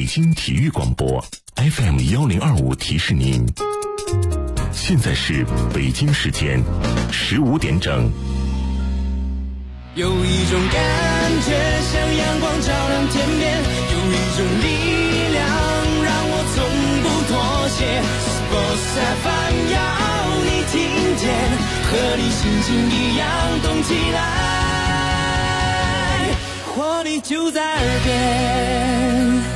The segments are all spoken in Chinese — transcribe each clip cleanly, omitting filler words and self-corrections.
北京体育广播 FM1025提示您，现在是北京时间15点整。 有一种感觉像阳光照亮天边，有一种力量让我从不妥协。Sports FM 要你听见，和你心情一样动起来，活力就在耳边。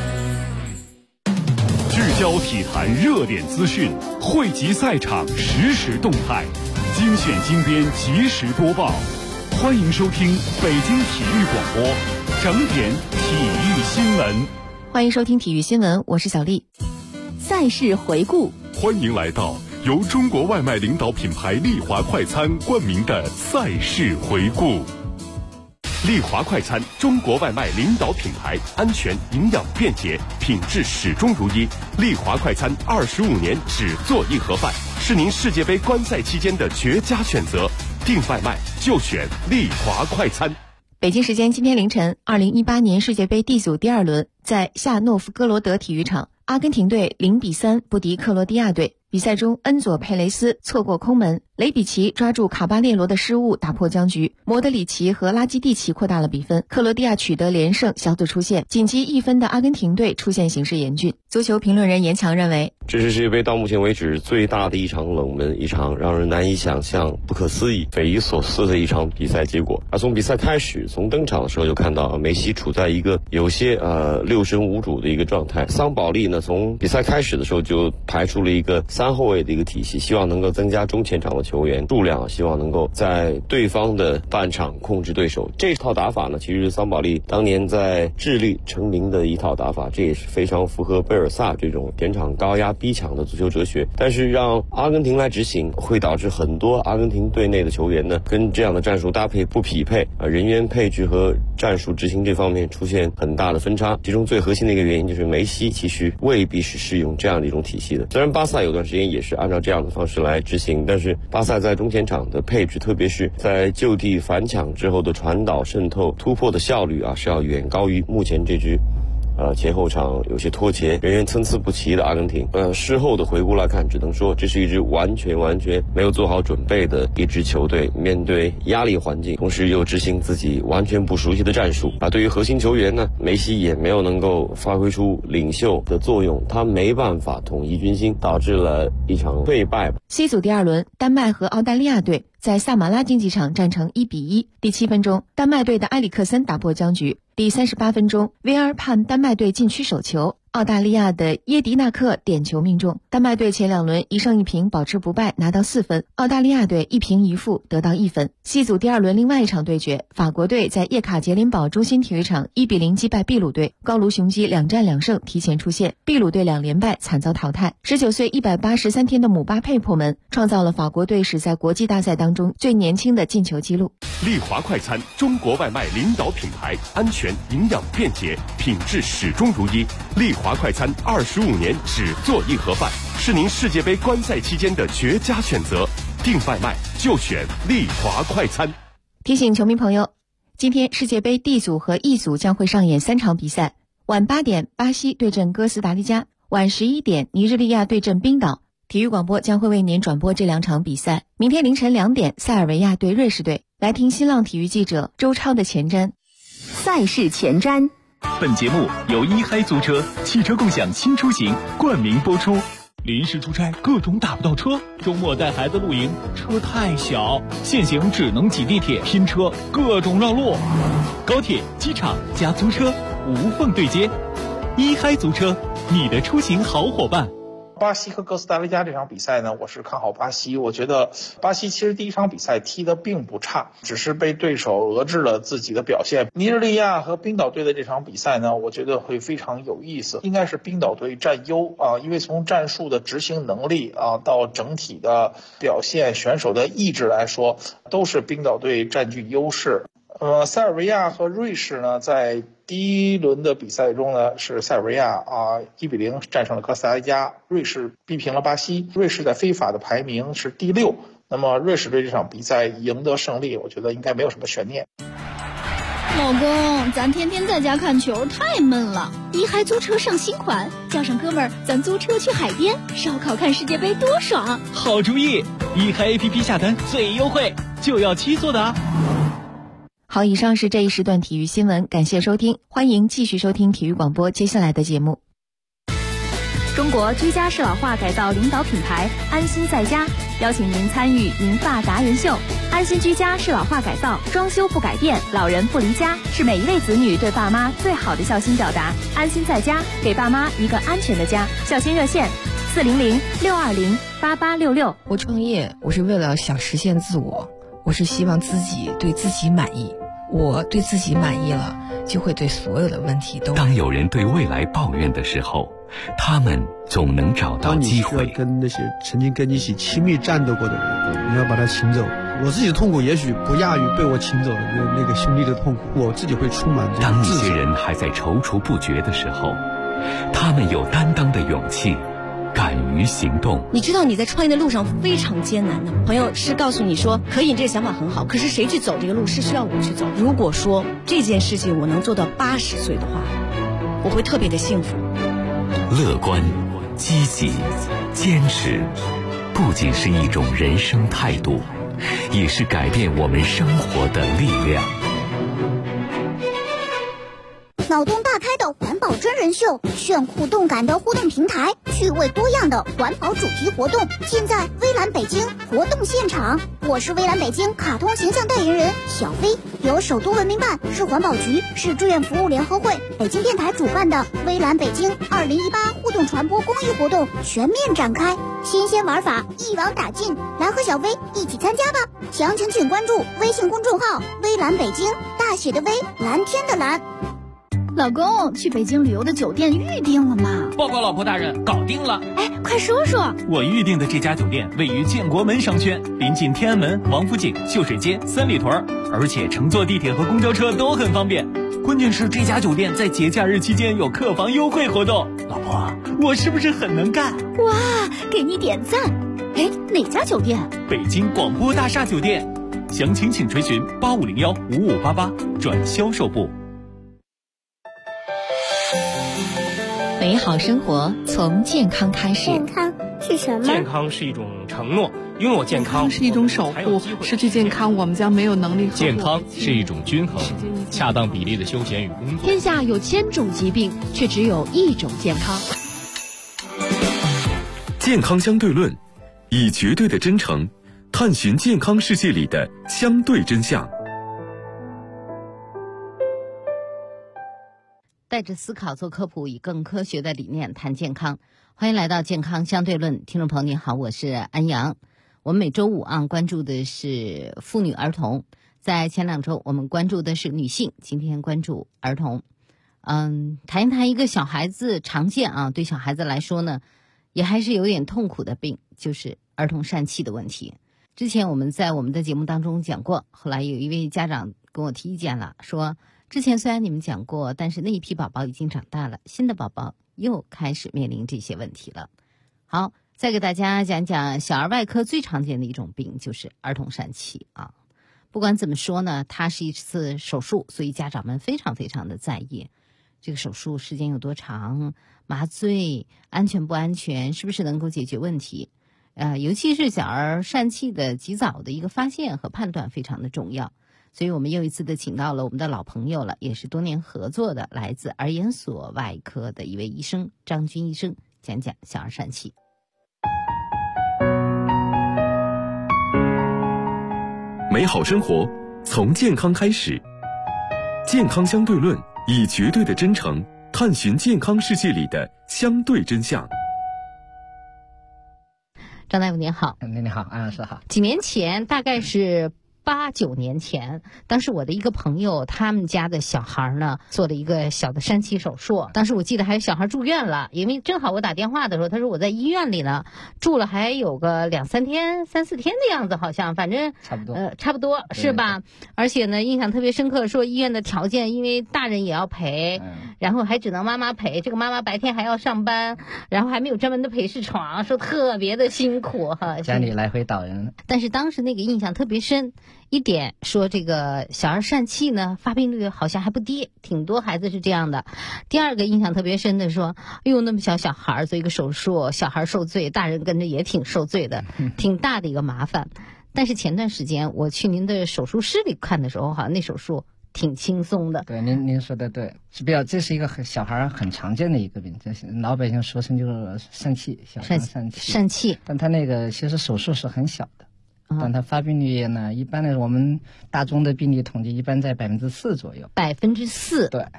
聚焦体坛热点资讯，汇集赛场实时动态，精选精编及时播报。欢迎收听北京体育广播整点体育新闻。 欢迎收听体育新闻，我是小丽。赛事回顾， 欢迎来到由中国外卖领导品牌丽华快餐冠名的赛事回顾。丽华快餐，中国外卖领导品牌，安全、营养、便捷，品质始终如一。丽华快餐25年只做一盒饭，是您世界杯观赛期间的绝佳选择。订外卖就选丽华快餐。 北京时间今天凌晨，2018年世界杯 D 组第二轮在夏诺夫哥罗德体育场，阿根廷队0-3不敌克罗地亚队。比赛中，恩佐佩雷斯错过空门，雷比奇抓住卡巴列罗的失误打破僵局，莫德里奇和拉基蒂奇扩大了比分。克罗地亚取得连胜，小组出线。仅积1分的阿根廷队出现形势严峻。足球评论人严强认为， 这是世界杯到目前为止最大的一场冷门，一场让人难以想象、不可思议、匪夷所思的一场比赛结果。而从比赛开始，从登场的时候就看到梅西处在一个有些六神无主的一个状态。桑保利呢，从比赛开始的时候就排出了一个3后卫的一个体系，希望能够增加中前场的球员数量，希望能够在对方的半场控制对手。这套打法呢，其实是桑保利当年在智利成名的一套打法，这也是非常符合贝尔萨这种前场高压逼抢的足球哲学。但是让阿根廷来执行，会导致很多阿根廷队内的球员呢，跟这样的战术搭配不匹配，人员配置和战术执行这方面出现很大的分差。其中最核心的一个原因就是梅西其实未必是适用这样的一种体系的。虽然巴萨有段时间也是按照这样的方式来执行，但是巴萨在中前场的配置，特别是在就地反抢之后的传导、渗透、突破的效率是要远高于目前这支前后场有些脱节、人员参差不齐的阿根廷。事后的回顾来看，只能说这是一支完全没有做好准备的一支球队，面对压力环境，同时又执行自己完全不熟悉的战术。对于核心球员呢，梅西也没有能够发挥出领袖的作用，他没办法统一军心，导致了一场溃败。 C 组第二轮，丹麦和澳大利亚队在萨马拉竞技场战成1-1。第7分钟，丹麦队的埃里克森打破僵局。第38分钟 ，VR 判丹麦队禁区手球，澳大利亚的耶迪纳克点球命中。丹麦队前2轮1胜1平保持不败，拿到4分；澳大利亚队1平1负得到1分。C 组第二轮另外一场对决，法国队在叶卡捷琳堡中心体育场1-0击败秘鲁队，高卢雄鸡2战2胜提前出线，秘鲁队2连败惨遭淘汰。19岁183天的姆巴佩破门，创造了法国队史在国际大赛当中最年轻的进球纪录。 丽华快餐，中国外卖领导品牌，安全、营养、便捷，品质始终如一。丽华快餐25年只做一盒饭，是您世界杯观赛期间的绝佳选择。订外卖就选丽华快餐。 提醒球迷朋友，今天世界杯 D 组和 E 组将会上演3场比赛。晚8点，巴西对阵哥斯达黎加；晚11点，尼日利亚对阵冰岛。体育广播将会为您转播这2场比赛。明天凌晨2点，塞尔维亚对瑞士队。来听新浪体育记者周超的前瞻。 赛事前瞻。 本节目由一嗨租车汽车共享新出行冠名播出。临时出差各种打不到车，周末带孩子露营车太小，现行只能挤地铁拼车，各种绕路。高铁、机场加租车无缝对接，一嗨租车，你的出行好伙伴。 巴西和哥斯达黎加这场比赛呢，我是看好巴西。我觉得巴西其实第一场比赛踢得并不差，只是被对手遏制了自己的表现。尼日利亚和冰岛队的这场比赛呢，我觉得会非常有意思，应该是冰岛队占优因为从战术的执行能力到整体的表现、选手的意志来说，都是冰岛队占据优势。塞尔维亚和瑞士呢，在第一轮的比赛中呢，是塞尔维亚1-0战胜了哥斯达黎加，瑞士逼平了巴西。瑞士在非法的排名是第6，那么瑞士队这场比赛赢得胜利，我觉得应该没有什么悬念。 老公，咱天天在家看球太闷了，一嗨租车上新款，叫上哥们儿，咱租车去海边烧烤看世界杯多爽！ 好主意，一嗨 APP 下单最优惠，就要7座的啊！ 好，以上是这一时段体育新闻，感谢收听，欢迎继续收听体育广播接下来的节目。 中国居家适老化改造领导品牌安心在家邀请您参与银发达人秀。安心居家适老化改造，装修不改变，老人不离家，是每一位子女对爸妈最好的孝心表达。安心在家，给爸妈一个安全的家。孝心热线400-620-8866。 我创业，我是为了想实现自我，我是希望自己对自己满意。我对自己满意了，就会对所有的问题都。 当有人对未来抱怨的时候，他们总能找到机会。 当你需要跟那些曾经跟你一起亲密战斗过的人，你要把他请走。我自己的痛苦也许不亚于被我请走的那个兄弟的痛苦，我自己会充满这种当一些人还在踌躇不决的时候，他们有担当的勇气，敢于行动。 你知道你在创业的路上非常艰难的，朋友是告诉你说可以，你这个想法很好，可是谁去走这个路是需要我去走。如果说这件事情我能做到80岁的话，我会特别的幸福。 乐观、积极、坚持，不仅是一种人生态度，也是改变我们生活的力量。 脑洞大开的环保真人秀，炫酷动感的互动平台，趣味多样的环保主题活动，尽在微蓝北京活动现场。我是微蓝北京卡通形象代言人小飞，由首都文明办、市环保局、市志愿服务联合会、北京电台主办的微蓝北京2018互动传播公益活动全面展开，新鲜玩法一网打尽，来和小飞一起参加吧！详情请关注微信公众号微蓝北京，大写的微，蓝天的蓝。 老公，去北京旅游的酒店预定了吗？ 报告老婆大人，搞定了。 哎，快说说。 我预定的这家酒店位于建国门商圈，临近天安门、王府井、秀水街、三里屯，而且乘坐地铁和公交车都很方便。关键是这家酒店在节假日期间有客房优惠活动。老婆，我是不是很能干？ 哇，给你点赞。哎，哪家酒店？ 北京广播大厦酒店。详情请垂询8501-5588转销售部。 美好生活从健康开始。 健康是什么？ 健康是一种承诺，拥有健康是一种守护，失去健康我们将没有能力。 健康是一种均衡，恰当比例的休闲与工作。 天下有1000种疾病，却只有一种健康。 健康相对论，以绝对的真诚探寻健康世界里的相对真相。 带着思考做科普，以更科学的理念谈健康。欢迎来到健康相对论，听众朋友您好，我是安阳。我们每周五关注的是妇女儿童，在前2周我们关注的是女性，今天关注儿童。谈一谈一个小孩子常见对小孩子来说呢，也还是有点痛苦的病，就是儿童疝气的问题。之前我们在我们的节目当中讲过，后来有一位家长跟我提意见了，说之前虽然你们讲过，但是那一批宝宝已经长大了，新的宝宝又开始面临这些问题了。好，再给大家讲讲小儿外科最常见的一种病，就是儿童疝气不管怎么说呢，它是一次手术，所以家长们非常非常的在意这个手术时间有多长，麻醉安全不安全，是不是能够解决问题。尤其是小儿疝气的及早的一个发现和判断非常的重要。所以我们又一次的请到了我们的老朋友了，也是多年合作的来自儿研所外科的一位医生张军医生，讲讲小儿疝气。 美好生活从健康开始，健康相对论，以绝对的真诚探寻健康世界里的相对真相。 张大夫您好。 你好，安老师好。 几年前，大概是8、9年前，当时我的一个朋友，他们家的小孩呢做了一个小的疝气手术。当时我记得还有小孩住院了，因为正好我打电话的时候，他说我在医院里呢，住了还有个2、3天、3、4天的样子，好像反正差不多是吧？而且呢，印象特别深刻，说医院的条件，因为大人也要陪，然后还只能妈妈陪，这个妈妈白天还要上班，然后还没有专门的陪侍床，说特别的辛苦哈， 家里来回倒人。 但是当时那个印象特别深。 一点说这个小儿疝气呢，发病率好像还不低，挺多孩子是这样的。第二个印象特别深的说，哎呦，那么小孩做一个手术，小孩受罪，大人跟着也挺受罪的，挺大的一个麻烦。但是前段时间我去您的手术室里看的时候，好像那手术挺轻松的。 对，您说的对，是比较，这是一个小孩很常见的一个病，这老百姓说成就是疝气，小肠疝气。但他那个其实手术是很小的，但它发病率呢，一般的我们大宗的病例统计一般在4%左右。 4%？ 对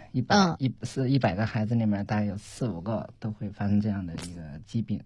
，100个孩子里面大概有4-5个都会发生这样的一个疾病。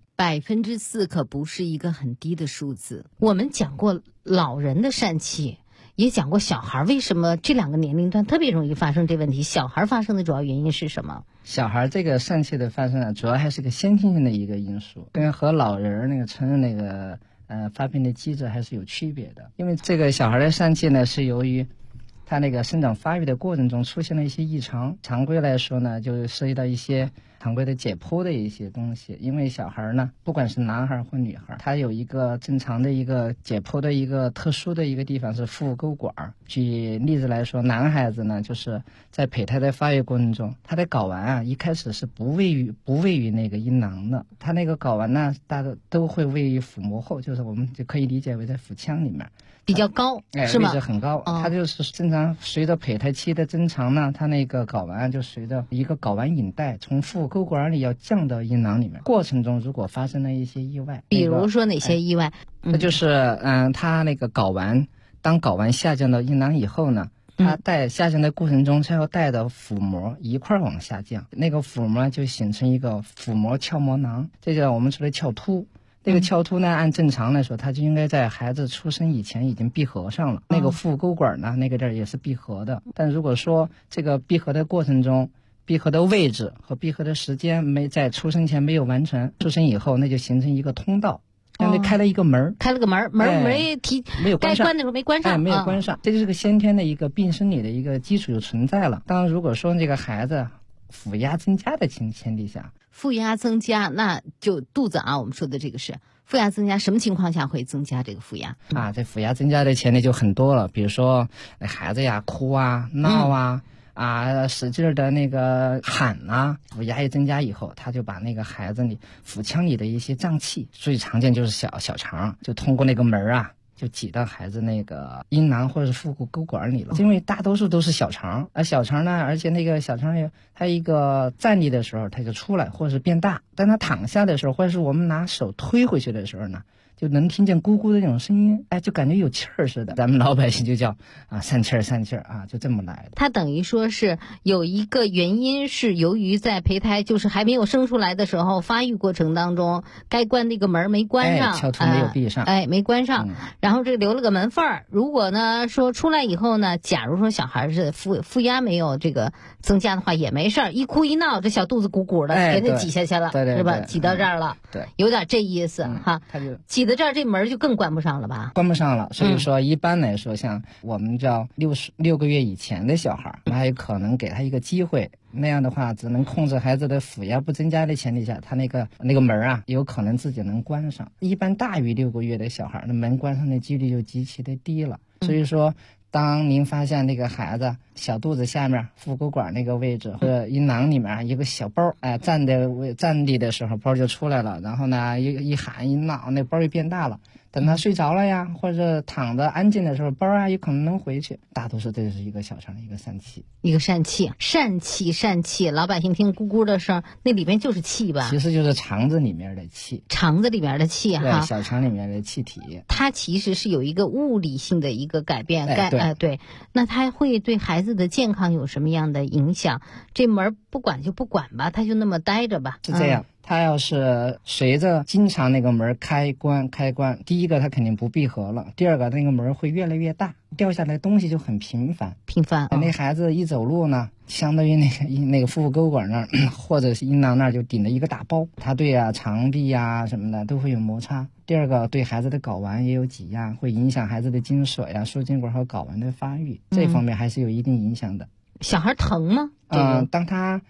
4%可不是一个很低的数字。我们讲过老人的疝气，也讲过小孩为什么这2个年龄段特别容易发生这问题。小孩发生的主要原因是什么？ 小孩这个疝气的发生啊，主要还是个先天性的一个因素，跟和老人那个成人那个发病的机制还是有区别的。因为这个小孩的疝气呢，是由于他那个生长发育的过程中出现了一些异常。常规来说呢，就涉及到一些常规的解剖的一些东西。因为小孩呢，不管是男孩或女孩，他有一个正常的一个解剖的一个特殊的一个地方是腹沟管。举例子来说，男孩子呢，就是在胚胎的发育过程中，他的睾丸啊，一开始是不位于那个阴囊的，他那个睾丸呢，大多都会位于腹膜后，就是我们就可以理解为在腹腔里面。 比较高，是吗？ 位置很高，它就是正常随着胚胎期的增长呢，它那个睾丸就随着一个睾丸引带从腹沟管里要降到阴囊里面。过程中如果发生了一些意外， 比如说哪些意外？ 那就是它那个睾丸，当睾丸下降到阴囊以后呢，它下降的过程中，它要带着腹膜一块往下降，那个腹膜就形成一个腹膜鞘膜囊，这叫我们说的鞘突。那个鞘突呢，按正常来说，它就应该在孩子出生以前已经闭合上了。那个腹沟管呢，那个地儿也是闭合的。但如果说这个闭合的过程中，闭合的位置和闭合的时间没在出生前没有完成，出生以后那就形成一个通道，相当于开了一个门， 没有关上，该关的时候没关上， 没有关上。这就是个先天的一个病生理的一个基础就存在了。当然，如果说这个孩子腹压增加的前提下。 腹压增加，那就肚子啊，我们说的这个是腹压增加，什么情况下会增加这个腹压啊？这腹压增加的前提就很多了，比如说孩子呀哭啊、闹啊、使劲的那个喊啊，腹压一增加以后，他就把那个孩子里腹腔里的一些脏器，最常见就是小肠，就通过那个门啊。就挤到孩子那个阴囊或者是腹股沟管里了，因为大多数都是小肠，而小肠呢，而且那个小肠它一个站立的时候它就出来或者是变大，但它躺下的时候或者是我们拿手推回去的时候呢，就能听见咕咕的那种声音，就感觉有气儿似的。咱们老百姓就叫疝气儿啊，就这么来的。 它等于说是有一个原因是由于在胚胎就是还没有生出来的时候，发育过程当中该关那个门没关上， 鞘突没有闭上， 没关上，然后这留了个门缝儿。如果呢说出来以后呢，假如说小孩是腹压没有这个增加的话也没事儿，一哭一闹这小肚子鼓鼓的，给它挤下去了， 对是吧？挤到这儿了， 对， 有点这意思哈。 他就挤到这儿，这门就更关不上了吧？ 关不上了。所以说一般来说，像我们叫6个月以前的小孩，还有可能给他一个机会。那样的话，只能控制孩子的腹压不增加的前提下，他那个门啊，有可能自己能关上。一般大于6个月的小孩，那门关上的几率就极其的低了。所以说，当您发现那个孩子小肚子下面腹沟管那个位置或者阴囊里面一个小包，站立的时候包就出来了，然后呢一喊一闹，那包就变大了。等他睡着了呀，或者躺着安静的时候，包啊有可能能回去。大多数这是一个小肠的一个疝气，疝气，老百姓听咕咕的声，那里面就是气吧？其实就是肠子里面的气， 哈， 小肠里面的气体。 它其实是有一个物理性的一个改变， 对。 那它会对孩子的健康有什么样的影响？这门不管就不管吧，它就那么待着吧。 是这样。它要是随着经常那个门开关，第一个它肯定不闭合了，第二个那个门会越来越大，掉下来东西就很频繁。那孩子一走路呢，相当于那个腹股沟管那儿或者是阴囊那儿就顶了一个大包，它对肠壁什么的都会有摩擦。第二个对孩子的睾丸也有挤压，会影响孩子的精水输精管和睾丸的发育，这方面还是有一定影响的。 小孩疼吗？ 当他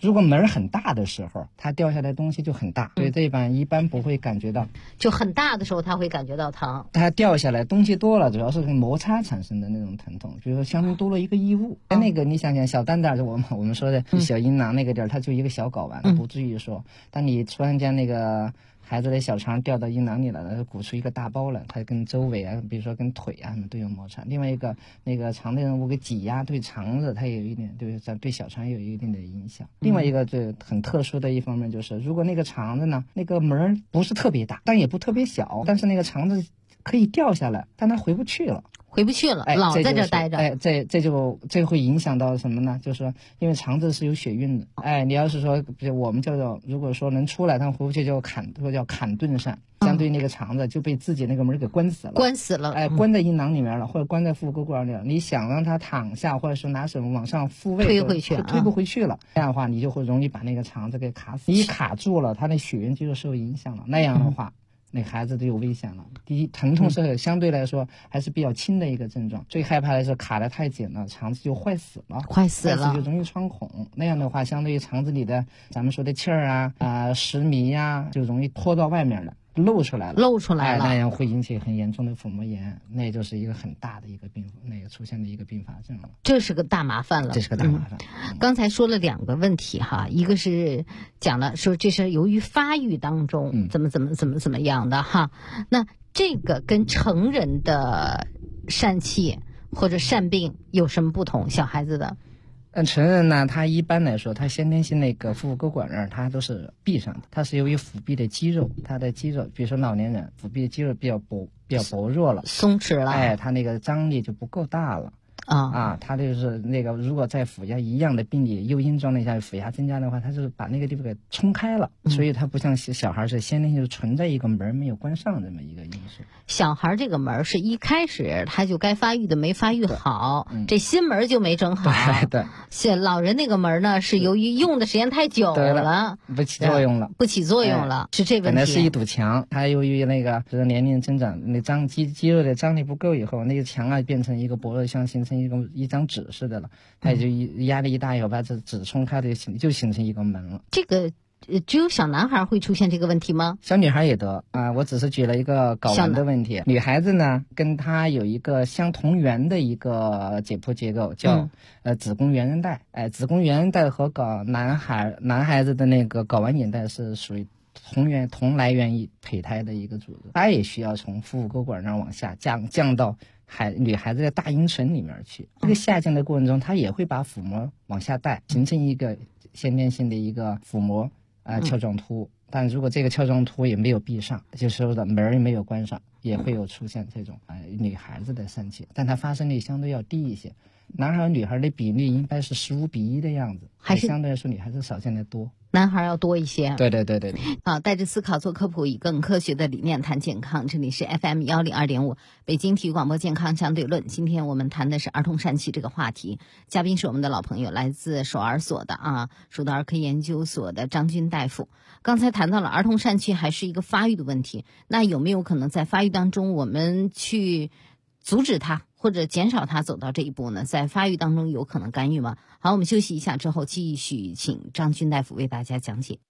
如果门很大的时候，它掉下来东西就很大，所以这一般不会感觉到。 就很大的时候，他会感觉到疼。 它掉下来东西多了，主要是摩擦产生的那种疼痛，比如说相当多了一个异物。那个你想想，小蛋蛋，我们说的小阴囊那个地儿，它就一个小睾丸，不至于说，但你突然间那个孩子的小肠掉到阴囊里了，鼓出一个大包了，它跟周围啊，比如说跟腿啊都有摩擦。另外一个那个肠内容物给挤压，对肠子它也有一点，对小肠有一定的影响。另外一个最很特殊的一方面就是，如果那个肠子呢，那个门不是特别大，但也不特别小，但是那个肠子可以掉下来，但它回不去了。 老在这待着。 这会影响到什么呢？就是说，因为肠子是有血运的。你要是说，比如我们叫做，如果说能出来，但回不去叫砍钝疝。相对那个肠子就被自己那个门给关死了。关在阴囊里面了，或者关在腹股管里了。你想让它躺下，或者说拿手往上复位，推不回去了。这样的话，你就会容易把那个肠子给卡死。一卡住了，它的血运就受影响了。那样的话。那孩子就有危险了。第一，疼痛是相对来说还是比较轻的一个症状。最害怕的是卡得太紧了，肠子就坏死了，就容易穿孔。那样的话，相对于肠子里的咱们说的气儿食糜呀，就容易拖到外面了。露出来了，那样会引起很严重的腹膜炎，那就是一个很大的一个那个出现的一个并发症了。 这是个大麻烦了。刚才说了2个问题哈，一个是讲了说这是由于发育当中怎么样的哈，那这个跟成人的疝气或者疝病有什么不同？小孩子的。 成人呢，他一般来说，他先天性那个腹股管那儿，它都是闭上的，它是由于腹壁的肌肉，它的肌肉，比如说老年人，腹壁的肌肉比较薄弱了， 松弛了， 它那个张力就不够大了。它就是那个，如果在腹压一样的病理诱因状态下，腹压增加的话，它就是把那个地方给冲开了，所以它不像小孩是先天就存在一个门没有关上这么一个因素。 小孩这个门是一开始他就该发育的没发育好，这新门就没整好。对，老人那个门呢，是由于用的时间太久了， 不起作用了， 是这问题。 本来是一堵墙，它由于那个就是年龄增长，那肌肉的张力不够以后，那个墙变成一个薄弱像形成一张纸似的了，它也就压力一大以后，把这纸冲开了，就形成一个门了。 这个只有小男孩会出现这个问题吗？ 小女孩也得我只是举了一个睾丸的问题。女孩子呢，跟她有一个相同源的一个解剖结构，叫子宫圆韧带。子宫圆韧带和男孩子的那个睾丸引带是属于同来源于胚胎的一个组织，它也需要从腹股管那儿往下降到女孩子的大阴唇里面去。这个下降的过程中，它也会把腹膜往下带，形成一个先天性的一个腹膜鞘状突。但如果这个鞘状突也没有闭上，就是说的门也没有关上，也会有出现这种女孩子的疝气，但它发生率相对要低一些。男孩和女孩的比例应该是15:1的样子，还是相对来说女孩子少见的多， 男孩要多一些。 对。 好，带着思考做科普，以更科学的理念谈健康。这里是 FM 102.5北京体育广播健康相对论。今天我们谈的是儿童疝气这个话题，嘉宾是我们的老朋友，来自首儿所的首都儿科研究所的张军大夫。刚才谈到了儿童疝气还是一个发育的问题，那有没有可能在发育当中我们去阻止它或者减少它走到这一步呢？在发育当中有可能干预吗？好，我们休息一下之后继续请张军大夫为大家讲解。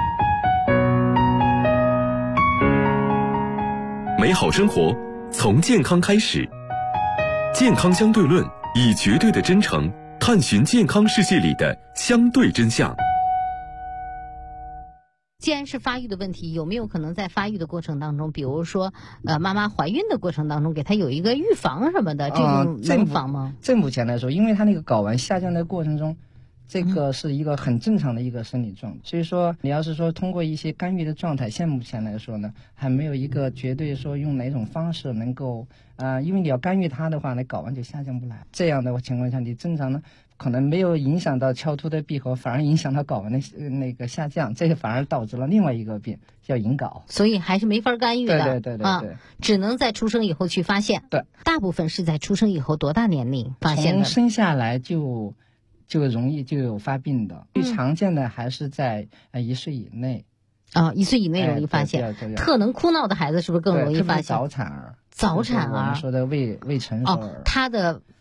美好生活从健康开始，健康相对论以绝对的真诚探寻健康世界里的相对真相。 既然是发育的问题，有没有可能在发育的过程当中，比如说妈妈怀孕的过程当中给她有一个预防什么的，这种能防吗？ 这目前来说，因为她那个睾丸下降的过程中，这个是一个很正常的一个生理状态，所以说你要是说通过一些干预的状态，现目前来说呢，还没有一个绝对说用哪种方式能够因为你要干预它的话，那睾丸就下降不来。这样的情况下，你正常呢可能没有影响到鞘突的闭合，反而影响到睾丸的那个下降，这个反而导致了另外一个病叫隐睾， 所以还是没法干预的。 对， 只能在出生以后去发现。 对， 大部分是在出生以后多大年龄发现的？ 从生下来就容易就有发病的，最常见的还是在1岁以内。 1岁以内容易发现。特能哭闹的孩子是不是更容易发现？ 早产儿， 我们说的未成熟儿， 他的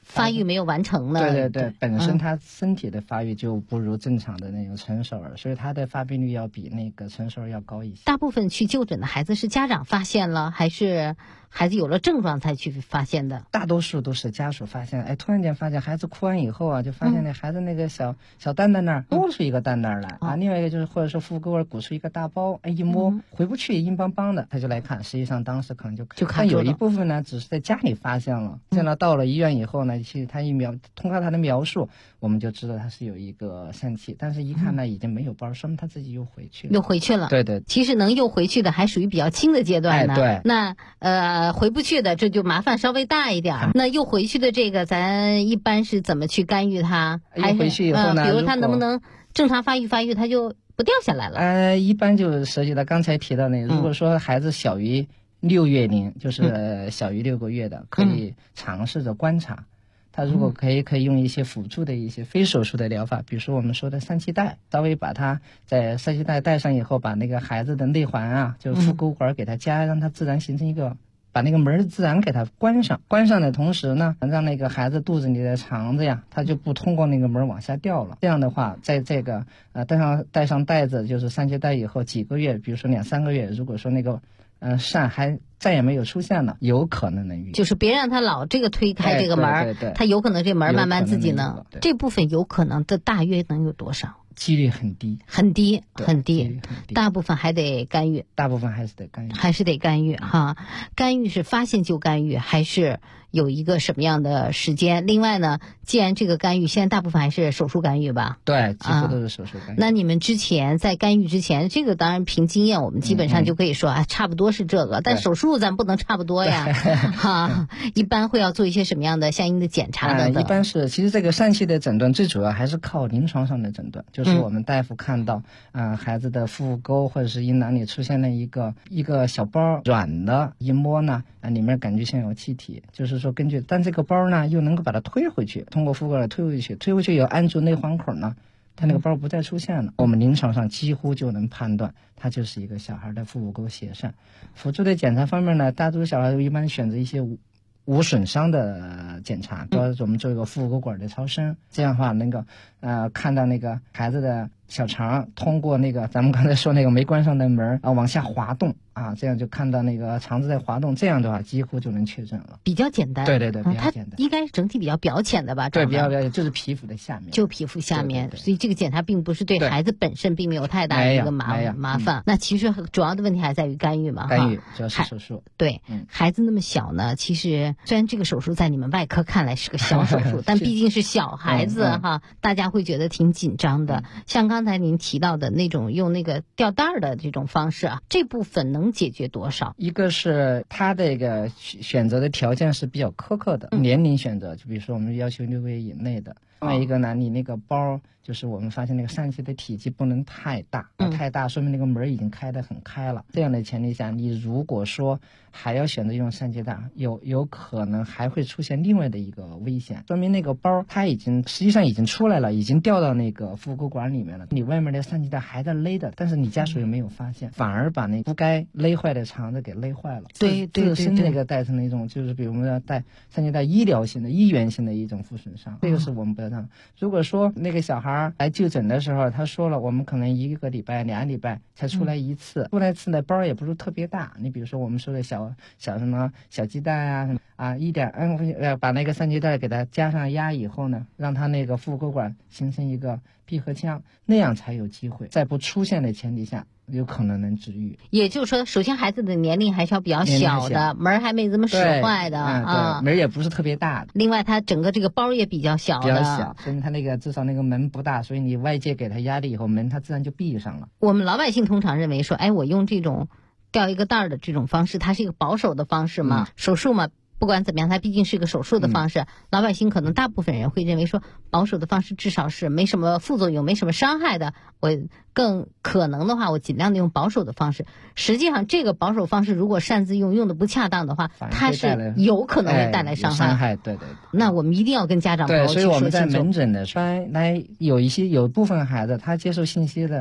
发育没有完成了。 对对对，本身他身体的发育就不如正常的那种成熟儿，所以他的发病率要比那个成熟儿要高一些。 大部分去就诊的孩子是家长发现了，还是孩子有了症状才去发现的？ 大多数都是家属发现，哎，突然间发现孩子哭完以后啊，就发现那孩子那个小蛋蛋那儿多出一个蛋蛋来啊。另外一个就是或者说腹沟儿鼓出一个大包，哎，一摸回不去，硬邦邦的，他就来看，实际上当时可能就看。但有一部分呢，只是在家里发现了，现在到了医院以后呢，其实他通过他的描述，我们就知道他是有一个疝气，但是一看呢，已经没有包，说明他自己又回去了。对对， 其实能又回去的还属于比较轻的阶段呢。 对， 那回不去的这就麻烦稍微大一点。那又回去的这个，咱一般是怎么去干预它？ 又回去以后呢， 比如他能不能正常发育，他就不掉下来了？ 一般就涉及到刚才提到那个，如果说孩子小于6月龄，就是小于6个月的，可以尝试着观察。他如果可以用一些辅助的一些非手术的疗法，比如说我们说的疝气带，稍微把它在疝气带带上以后，把那个孩子的内环啊，就腹沟管给它加，让它自然形成一个，把那个门自然给它关上。关上的同时呢，让那个孩子肚子里的肠子呀，它就不通过那个门往下掉了。这样的话，在这个带上带子，就是疝气带以后几个月，比如说2-3个月，如果说那个疝还再也没有出现了，有可能能愈。 就是别让他老这个推开这个门，他有可能这门慢慢自己能。这部分有可能的大约能有多少？ 几率很低， 很低，很低。大部分还得干预， 大部分还是得干预哈。干预是发现就干预，还是有一个什么样的时间？另外呢，既然这个干预现在大部分还是手术干预吧？ 对，几乎都是手术干预。 那你们之前在干预之前，这个当然凭经验，我们基本上就可以说差不多是这个。但手术咱不能差不多呀，哈。一般会要做一些什么样的相应的检查等等？ 一般是，其实这个疝气的诊断最主要还是靠临床上的诊断，就是我们大夫看到孩子的腹沟或者是阴囊里出现了一个小包软的，一摸呢里面感觉像有气体，就是说但这个包呢又能够把它推回去，通过腹沟来推回去以后按住内环口呢，它那个包不再出现了。我们临床上几乎就能判断它就是一个小孩的腹沟血疝。辅助的检查方面呢，大多数小孩一般选择一些无损伤的检查，比如我们做一个腹沟管的超声，这样的话能够看到那个孩子的小肠通过那个咱们刚才说那个没关上的门往下滑动啊，这样就看到那个肠子在滑动，这样的话几乎就能确诊了。 比较简单。 对对对，比较简单。 应该整体比较表浅的吧？ 对，比较表浅，就是皮肤的下面。 就皮肤下面， 对对对， 所以这个检查并不是对孩子本身并没有太大的一个麻烦。那其实主要的问题还在于干预嘛？ 干预主要是手术。 对，孩子那么小呢，其实虽然这个手术在你们外科看来是个小手术，但毕竟是小孩子哈，大家会觉得挺紧张的。像刚才您提到的那种用那个吊带的这种方式啊，这部分能解决多少？ 一个是他这个选择的条件是比较苛刻的，年龄选择，就比如说我们要求6个月以内的。另外一个呢，你那个包就是我们发现那个疝气的体积不能太大，太大说明那个门已经开得很开了。这样的前提下，你如果说还要选择用疝气带，有可能还会出现另外的一个危险，说明那个包它实际上已经出来了，已经掉到那个腹沟管里面了，你外面的疝气带还在勒的，但是你家属也没有发现，反而把那不该勒坏的肠子给勒坏了。 对， 自身那个带成那种就是比如我们要带疝气带医疗性的医源性的一种负损伤，这个是我们不要让。如果说那个小孩来就诊的时候，他说了我们可能1个礼拜2礼拜才出来一次，出来一次的包也不是特别大，你比如说我们说的小什么小鸡蛋啊把那个疝气带给它加上压以后呢，让它那个腹沟管形成一个闭合腔，那样才有机会在不出现的前提下有可能能治愈。 也就是说，首先孩子的年龄还是要比较小的，门还没这么使坏的啊， 门也不是特别大的。 另外，它整个这个包也比较小， 所以它那个至少那个门不大，所以你外界给它压力以后，门它自然就闭上了。 我们老百姓通常认为说，我用这种吊一个带的这种方式，它是一个保守的方式嘛，手术嘛。不管怎么样，它毕竟是一个手术的方式，老百姓可能大部分人会认为说，保守的方式至少是没什么副作用、没什么伤害的。我更可能的话，我尽量的用保守的方式。实际上，这个保守方式如果擅自用的不恰当的话，它是有可能会带来伤害。 对。 那我们一定要跟家长朋友去说清楚。 所以我们在门诊的时候，有部分孩子他接受信息的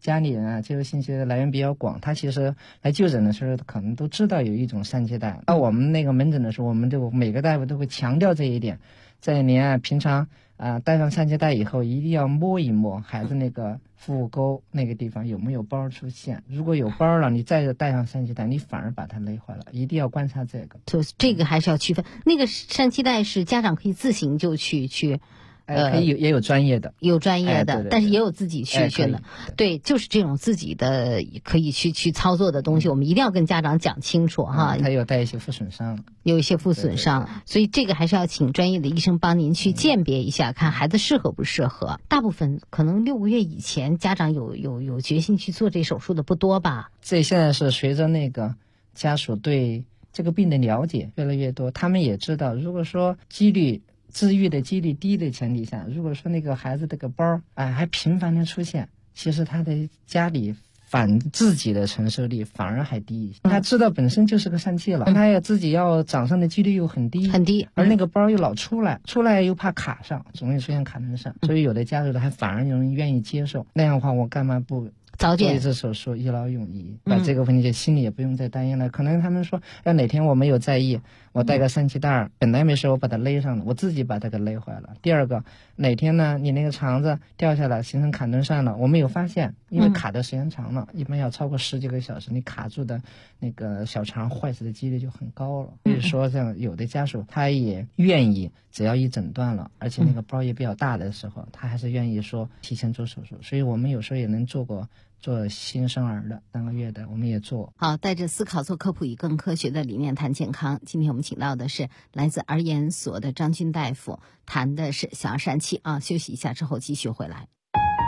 家里人啊接受信息的来源比较广，他其实来就诊的时候可能都知道有一种疝气带。到我们那个门诊的时候，我们就每个大夫都会强调这一点，在您平常戴上疝气带以后，一定要摸一摸孩子那个腹沟那个地方有没有包出现，如果有包了，你再戴上疝气带，你反而把它勒坏了，一定要观察这个。 就这个还是要区分，那个疝气带是家长可以自行就去可以也有专业的， 有专业的， 对对对， 但是也有自己去选的。对，就是这种自己的可以去操作的东西，我们一定要跟家长讲清楚哈。 它有带一些副损伤， 有一些副损伤，所以这个还是要请专业的医生帮您去鉴别一下，看孩子适合不适合。大部分可能6个月以前，家长有决心去做这手术的不多吧？ 这现在是随着那个家属对这个病的了解越来越多，他们也知道，如果说治愈的几率低的前提下，如果说那个孩子这个包还频繁的出现，其实他的家里反自己的承受力反而还低一些。他知道本身就是个疝气了，他自己要长上的几率又很低，而那个包又老出来又怕卡上，容易出现卡顿疝，所以有的家属还反而容易愿意接受。那样的话，我干嘛不早点做一次手术，一劳永逸，把这个问题心里也不用再担忧了。可能他们说，要哪天我没有在意，我带个疝气带本来没事，我把它勒上了，我自己把它给勒坏了。第二个，哪天呢，你那个肠子掉下来形成卡顿疝了，我没有发现，因为卡的时间长了，一般要超过10几个小时，你卡住的那个小肠坏死的几率就很高了。所以说，像有的家属他也愿意，只要一诊断了，而且那个包也比较大的时候，他还是愿意说提前做手术。所以我们有时候也能做新生儿的3个月的，我们也做。 好，带着思考做科普，以更科学的理念谈健康。今天我们请到的是来自儿研所的张军大夫，谈的是小儿疝气啊。休息一下之后继续回来。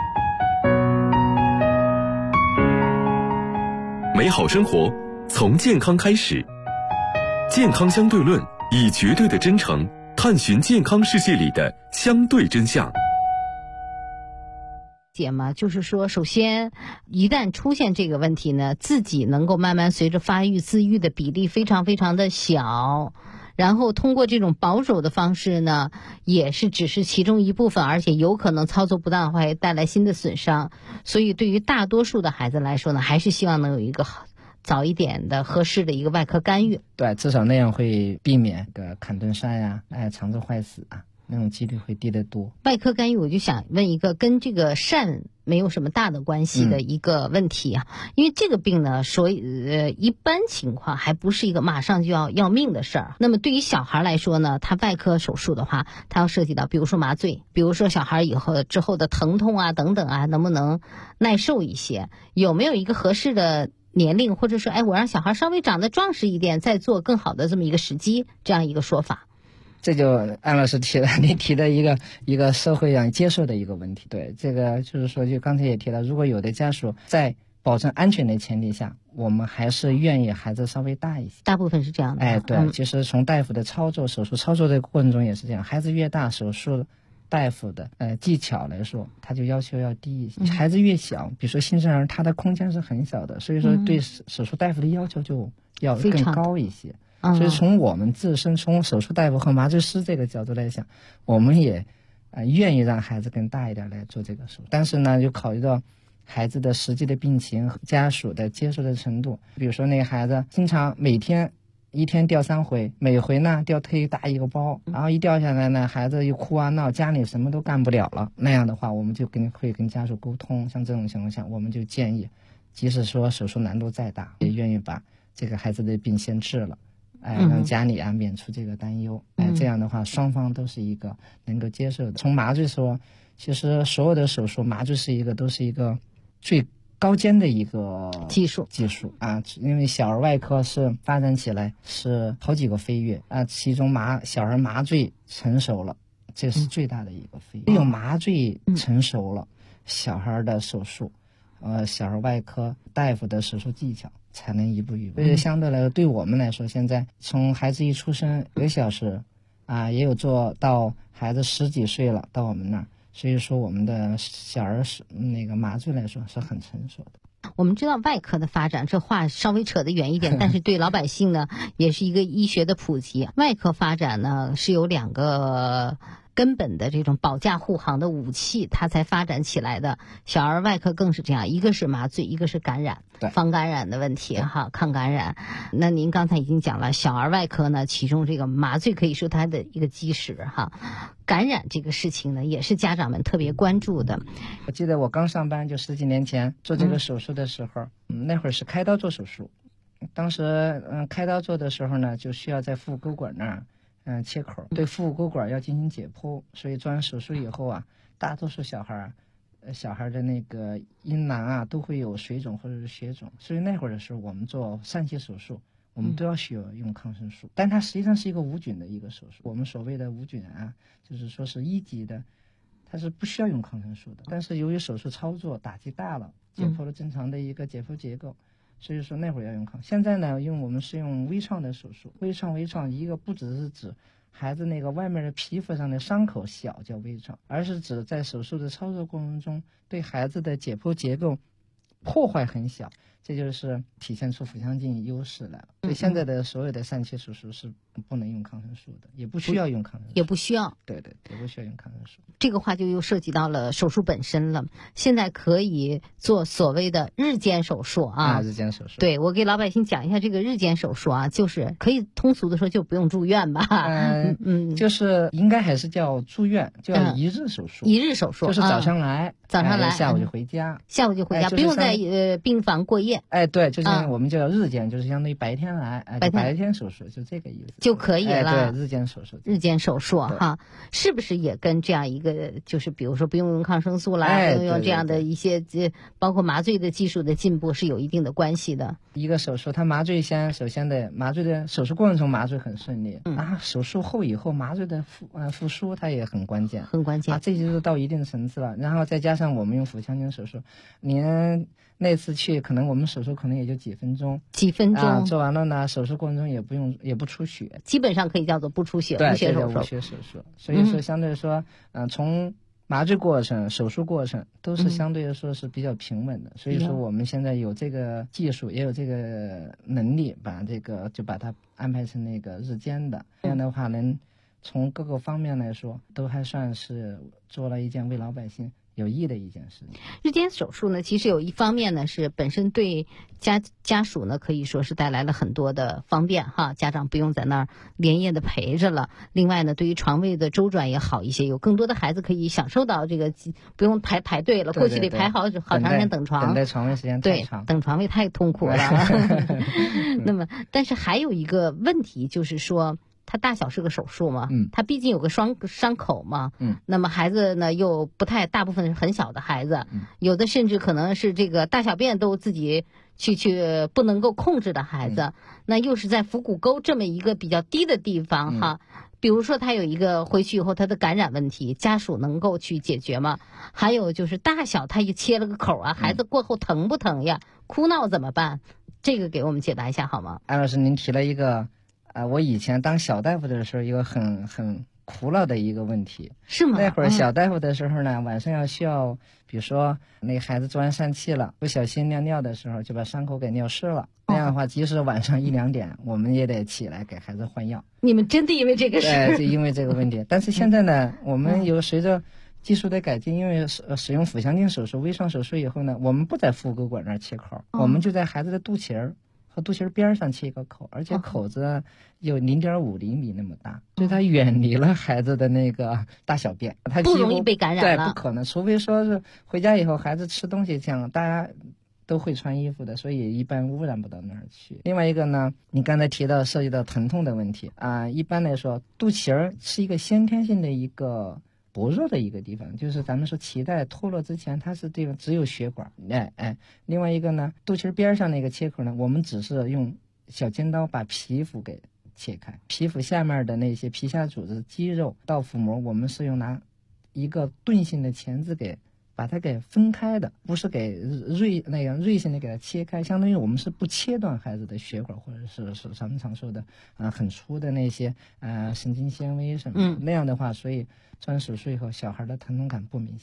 美好生活从健康开始，健康相对论以绝对的真诚探寻健康世界里的相对真相。 解嘛，就是说，首先一旦出现这个问题呢，自己能够慢慢随着发育自愈的比例非常非常的小，然后通过这种保守的方式呢，也是只是其中一部分，而且有可能操作不当的话会带来新的损伤。所以对于大多数的孩子来说呢，还是希望能有一个早一点的合适的一个外科干预。 对，至少那样会避免卡顿疝呀，肠子坏死啊，那种几率会低得多。 外科干预，我就想问一个跟这个疝没有什么大的关系的一个问题啊，因为这个病呢，一般情况还不是一个马上就要命的事儿。那么对于小孩来说呢，他外科手术的话，他要涉及到，比如说麻醉，比如说小孩之后的疼痛啊等等啊，能不能耐受一些？有没有一个合适的年龄，或者说，我让小孩稍微长得壮实一点，再做更好的这么一个时机，这样一个说法？ 这就安老师你提的一个社会上接受的一个问题。对，这个就是说，就刚才也提到，如果有的家属在保证安全的前提下，我们还是愿意孩子稍微大一些。 大部分是这样的。 对，其实从大夫的手术操作的过程中也是这样，孩子越大，手术大夫的技巧来说，他就要求要低一些。孩子越小，比如说新生儿，他的空间是很小的，所以说对手术大夫的要求就要更高一些。所以从我们自身，从手术大夫和麻醉师这个角度来讲，我们也愿意让孩子更大一点来做这个手术，但是呢，就考虑到孩子的实际的病情和家属的接受的程度。比如说那个孩子经常每天一天掉3回，每回呢掉特别大一个包，然后一掉下来呢，孩子又哭啊闹，家里什么都干不了了，那样的话我们就会跟家属沟通。像这种情况下，我们就建议，即使说手术难度再大，也愿意把这个孩子的病先治了，让家里免除这个担忧。这样的话双方都是一个能够接受的。从麻醉说，其实所有的手术，麻醉都是一个最高尖的一个技术啊，因为小儿外科是发展起来是好几个飞跃啊，其中小儿麻醉成熟了，这是最大的一个飞跃。只有麻醉成熟了，小孩的手术，小儿外科大夫的手术技巧才能一步一步。所以相对来说，对我们来说，现在从孩子一出生1个小时啊，也有做到孩子10几岁了到我们那儿。所以说我们的小儿那个麻醉来说是很成熟的。 我们知道外科的发展，这话稍微扯得远一点，但是对老百姓呢也是一个医学的普及。外科发展呢是有2个根本的这种保驾护航的武器，它才发展起来的。小儿外科更是这样，一个是麻醉，一个是感染，防感染的问题哈，抗感染。那您刚才已经讲了，小儿外科呢，其中这个麻醉可以说它的一个基石哈。感染这个事情呢，也是家长们特别关注的。 我记得我刚上班就10几年前做这个手术的时候，那会儿是开刀做手术。当时开刀做的时候呢，就需要在腹股沟管那儿切口，对腹股沟管要进行解剖，所以做完手术以后啊，大多数小孩的那个阴囊啊都会有水肿或者是血肿，所以那会儿的时候我们做疝气手术，我们都要需要用抗生素，但它实际上是一个无菌的一个手术。我们所谓的无菌啊，就是说是1级的，它是不需要用抗生素的。但是由于手术操作打击大了，解剖了正常的一个解剖结构，所以说那会儿要用抗。现在呢，我们是用微创的手术，微创一个不只是指孩子那个外面的皮肤上的伤口小叫微创，而是指在手术的操作过程中对孩子的解剖结构破坏很小，这就是体现出腹腔镜优势来了。所以现在的所有的疝气手术是不能用抗生素的，也不需要用抗生素， 也不需要， 对，也不需要用抗生素。 这个话就又涉及到了手术本身了。现在可以做所谓的日间手术啊， 日间手术。 对，我给老百姓讲一下这个日间手术啊，就是可以通俗的说就不用住院吧。 就是应该还是叫住院，叫一日手术。 一日手术就是早上来，下午就回家， 不用在病房过夜。 对，就是我们叫日间，就是相当于白天来，白天手术，就这个意思就可以了。 对，日间手术。 日间手术哈，是不是也跟这样一个，就是比如说不用用抗生素啦，不用用这样的一些包括麻醉的技术的进步是有一定的关系的。 一个手术，它麻醉首先的麻醉的手术过程中麻醉很顺利，手术后以后麻醉的复苏它也很关键，这就是到一定层次了。然后再加上我们用腹腔镜手术，您那次去可能我们手术可能也就几分钟，做完了呢，手术过程中也不出血， 基本上可以叫做不出血， 无血手术。所以说相对来说，从麻醉过程、手术过程都是相对来说是比较平稳的。所以说我们现在有这个技术，也有这个能力，把它安排成那个日间的，这样的话能从各个方面来说都还算是做了一件为老百姓有益的一件事情。 日间手术呢，其实有一方面呢是本身对家属呢可以说是带来了很多的方便哈，家长不用在那儿连夜的陪着了。另外呢，对于床位的周转也好一些，有更多的孩子可以享受到这个不用排队了，过去得排好长时间等床， 等待床位时间太长， 等床位太痛苦了。那么，但是还有一个问题就是说，它大小是个手术嘛，它毕竟有个伤口嘛，那么孩子呢又不太，大部分是很小的孩子，有的甚至可能是这个大小便都自己去不能够控制的孩子，那又是在腹股沟这么一个比较低的地方哈。比如说他有一个回去以后他的感染问题，家属能够去解决吗？还有就是大小他也切了个口啊，孩子过后疼不疼呀？哭闹怎么办？这个给我们解答一下好吗？ 安老师，您提了一个我以前当小大夫的时候一个很苦恼的一个问题。 是吗？ 那会儿小大夫的时候呢，晚上需要比如说那个孩子做完疝气了，不小心尿尿的时候就把伤口给尿湿了，那样的话即使晚上1、2点我们也得起来给孩子换药。 你们真的因为这个事？ 对，就因为这个问题。但是现在呢，我们有随着技术的改进，因为使用腹腔镜手术、微创手术以后呢，我们不在腹股管那儿切口，我们就在孩子的肚脐和肚脐边上切一个口，而且口子有0.5厘米那么大，所以它远离了孩子的那个大小便，它不容易被感染了。 对，不可能，除非说是回家以后孩子吃东西，这样大家都会穿衣服的，所以一般污染不到那儿去。另外一个呢，你刚才提到涉及到疼痛的问题一般来说肚脐是一个先天性的一个薄弱的一个地方，就是咱们说脐带脱落之前它是地方只有血管。另外一个呢，肚脐边上那个切口呢，我们只是用小尖刀把皮肤给切开，皮肤下面的那些皮下组织、肌肉、到腹膜，我们是用拿一个钝性的钳子把它给分开的，不是给锐性的给它切开，相当于我们是不切断孩子的血管，或者是咱们常说的很粗的那些神经纤维什么的，那样的话，所以做完手术以后小孩的疼痛感不明显。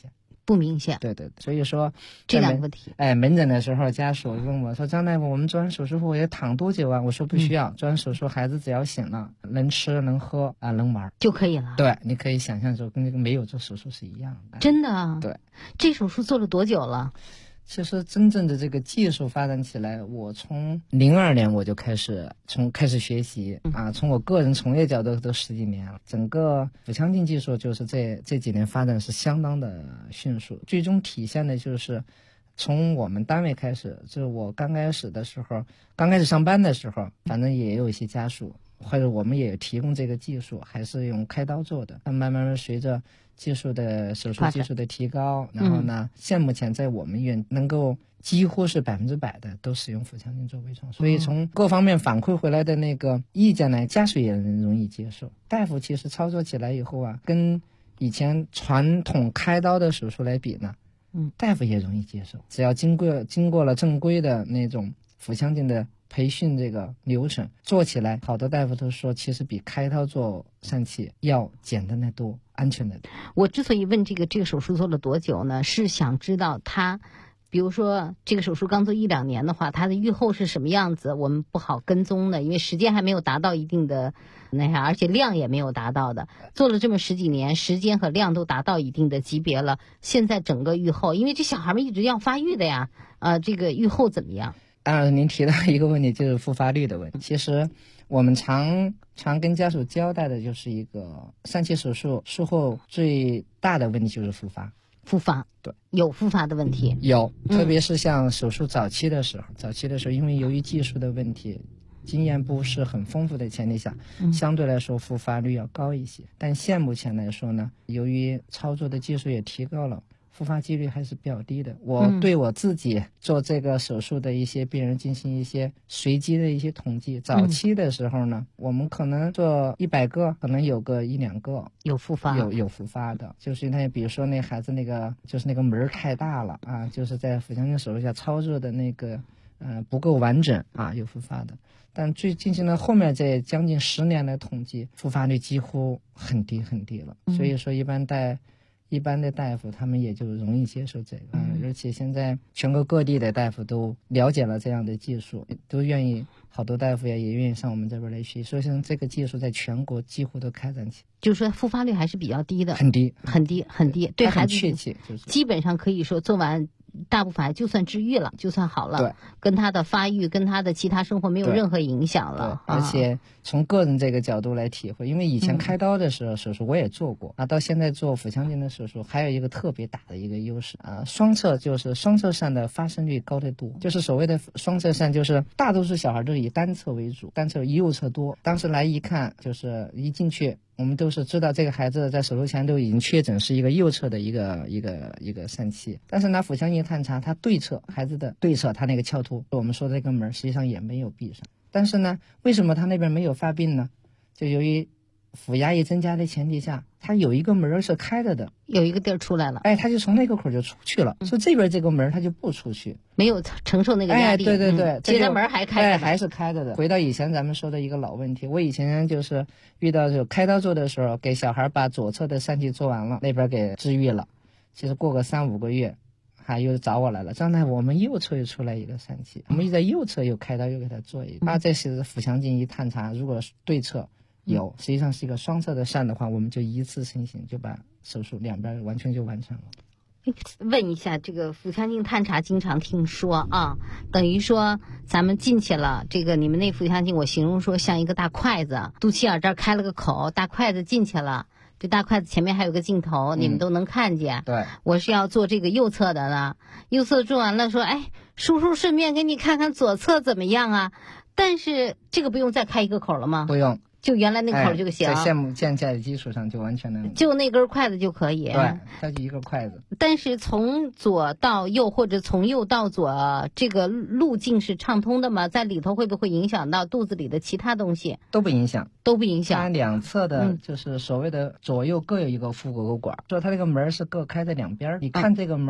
不明显。 对对，所以说这两个问题。 门诊的时候家属问我说：“张大夫，我们做完手术后要躺多久啊？”我说不需要，做完手术孩子只要醒了，能吃能喝啊，能玩就可以了。 对，你可以想象说跟那个没有做手术是一样的。 真的啊？ 对。 这手术做了多久了？ 其实真正的这个技术发展起来，我从02年我就开始学习啊，从我个人从业角度都10几年了。整个腹腔镜技术就是这几年发展是相当的迅速，最终体现的就是从我们单位开始，就是我刚开始上班的时候，反正也有一些家属或者我们也提供这个技术，还是用开刀做的。慢慢随着手术技术的提高，然后呢，现目前在我们医院能够几乎是100%的都使用腹腔镜做微创，所以从各方面反馈回来的那个意见呢，家属也容易接受。大夫其实操作起来以后啊，跟以前传统开刀的手术来比呢，大夫也容易接受。只要经过了正规的那种腹腔镜的培训这个流程做起来，好多大夫都说其实比开刀做疝气要简单的多，安全的多。 我之所以问这个手术做了多久呢，是想知道他比如说这个手术刚做1-2年的话，它的预后是什么样子，我们不好跟踪的，因为时间还没有达到一定的而且量也没有达到的。做了这么10几年，时间和量都达到一定的级别了，现在整个预后，因为这小孩们一直要发育的呀，这个预后怎么样？ 您提到一个问题，就是复发率的问题。其实我们常跟家属交代的就是一个疝气手术术后最大的问题就是复发。 对，有复发的问题。 有，特别是像手术早期的时候，因为由于技术的问题，经验不是很丰富的前提下，相对来说复发率要高一些。但现目前来说呢，由于操作的技术也提高了，复发几率还是比较低的。我对我自己做这个手术的一些病人进行一些随机的一些统计，早期的时候呢，我们可能做100个，可能有个1-2个有复发， 有复发的，就是比如说那孩子就是那个门太大了啊，就是在腹腔镜手术下操作的那个不够完整啊，有复发的。但最进行了后面这将近10年的统计，复发率几乎很低很低了。所以说一般的大夫他们也就容易接受这个，而且现在全国各地的大夫都了解了这样的技术，都愿意，好多大夫也愿意上我们这边来学习，所以像这个技术在全国几乎都开展起， 就是说复发率还是比较低的， 很低， 对孩子确切，就是基本上可以说做完大部分就算治愈了，就算好了， 对， 跟他的发育跟他的其他生活没有任何影响了。 而且从个人这个角度来体会，因为以前开刀的时候手术我也做过到现在做腹腔镜的手术还有一个特别大的一个优势双侧疝的发生率高得多。就是所谓的双侧疝，就是大多数小孩都以单侧为主，单侧右侧多。当时来一看，就是一进去我们都是知道这个孩子在手术前都已经确诊是一个右侧的一个疝气，但是拿腹腔镜探查，他孩子的对侧他那个鞘突，我们说的这个门实际上也没有闭上。但是呢，为什么他那边没有发病呢？就由于腹压抑增加的前提下，他有一个门是开着的， 有一个地儿出来了， 他就从那个口就出去了，所以这边这个门他就不出去， 没有承受那个压力。 对， 接着门还开着， 还是开着的。回到以前咱们说的一个老问题，我以前就是遇到就开刀做的时候，给小孩把左侧的疝气做完了，那边给治愈了，其实过个3-5个月又找我来了，张大夫，我们右侧又出来一个疝气，我们在右侧又开刀又给他做一个，这是腹腔镜一探查，如果对侧有实际上是一个双侧的疝的话，我们就一次成型，就把手术两边完全就完成了。 问一下，这个腹腔镜探查经常听说等于说咱们进去了，这个你们那腹腔镜我形容说像一个大筷子，肚脐眼这儿开了个口，大筷子进去了，这大筷子前面还有个镜头，你们都能看见。 对， 我是要做这个右侧的呢，右侧做完了说，叔叔顺便给你看看左侧怎么样啊？但是这个不用再开一个口了吗？ 不用， 就原来那口就行， 在现目建架的基础上就完全能， 就那根筷子就可以。 对，它就一个筷子。 但是从左到右或者从右到左，这个路径是畅通的吗？在里头会不会影响到肚子里的其他东西？ 都不影响，它两侧的就是所谓的左右各有一个腹股沟管，说它这个门是各开在两边，你看这个门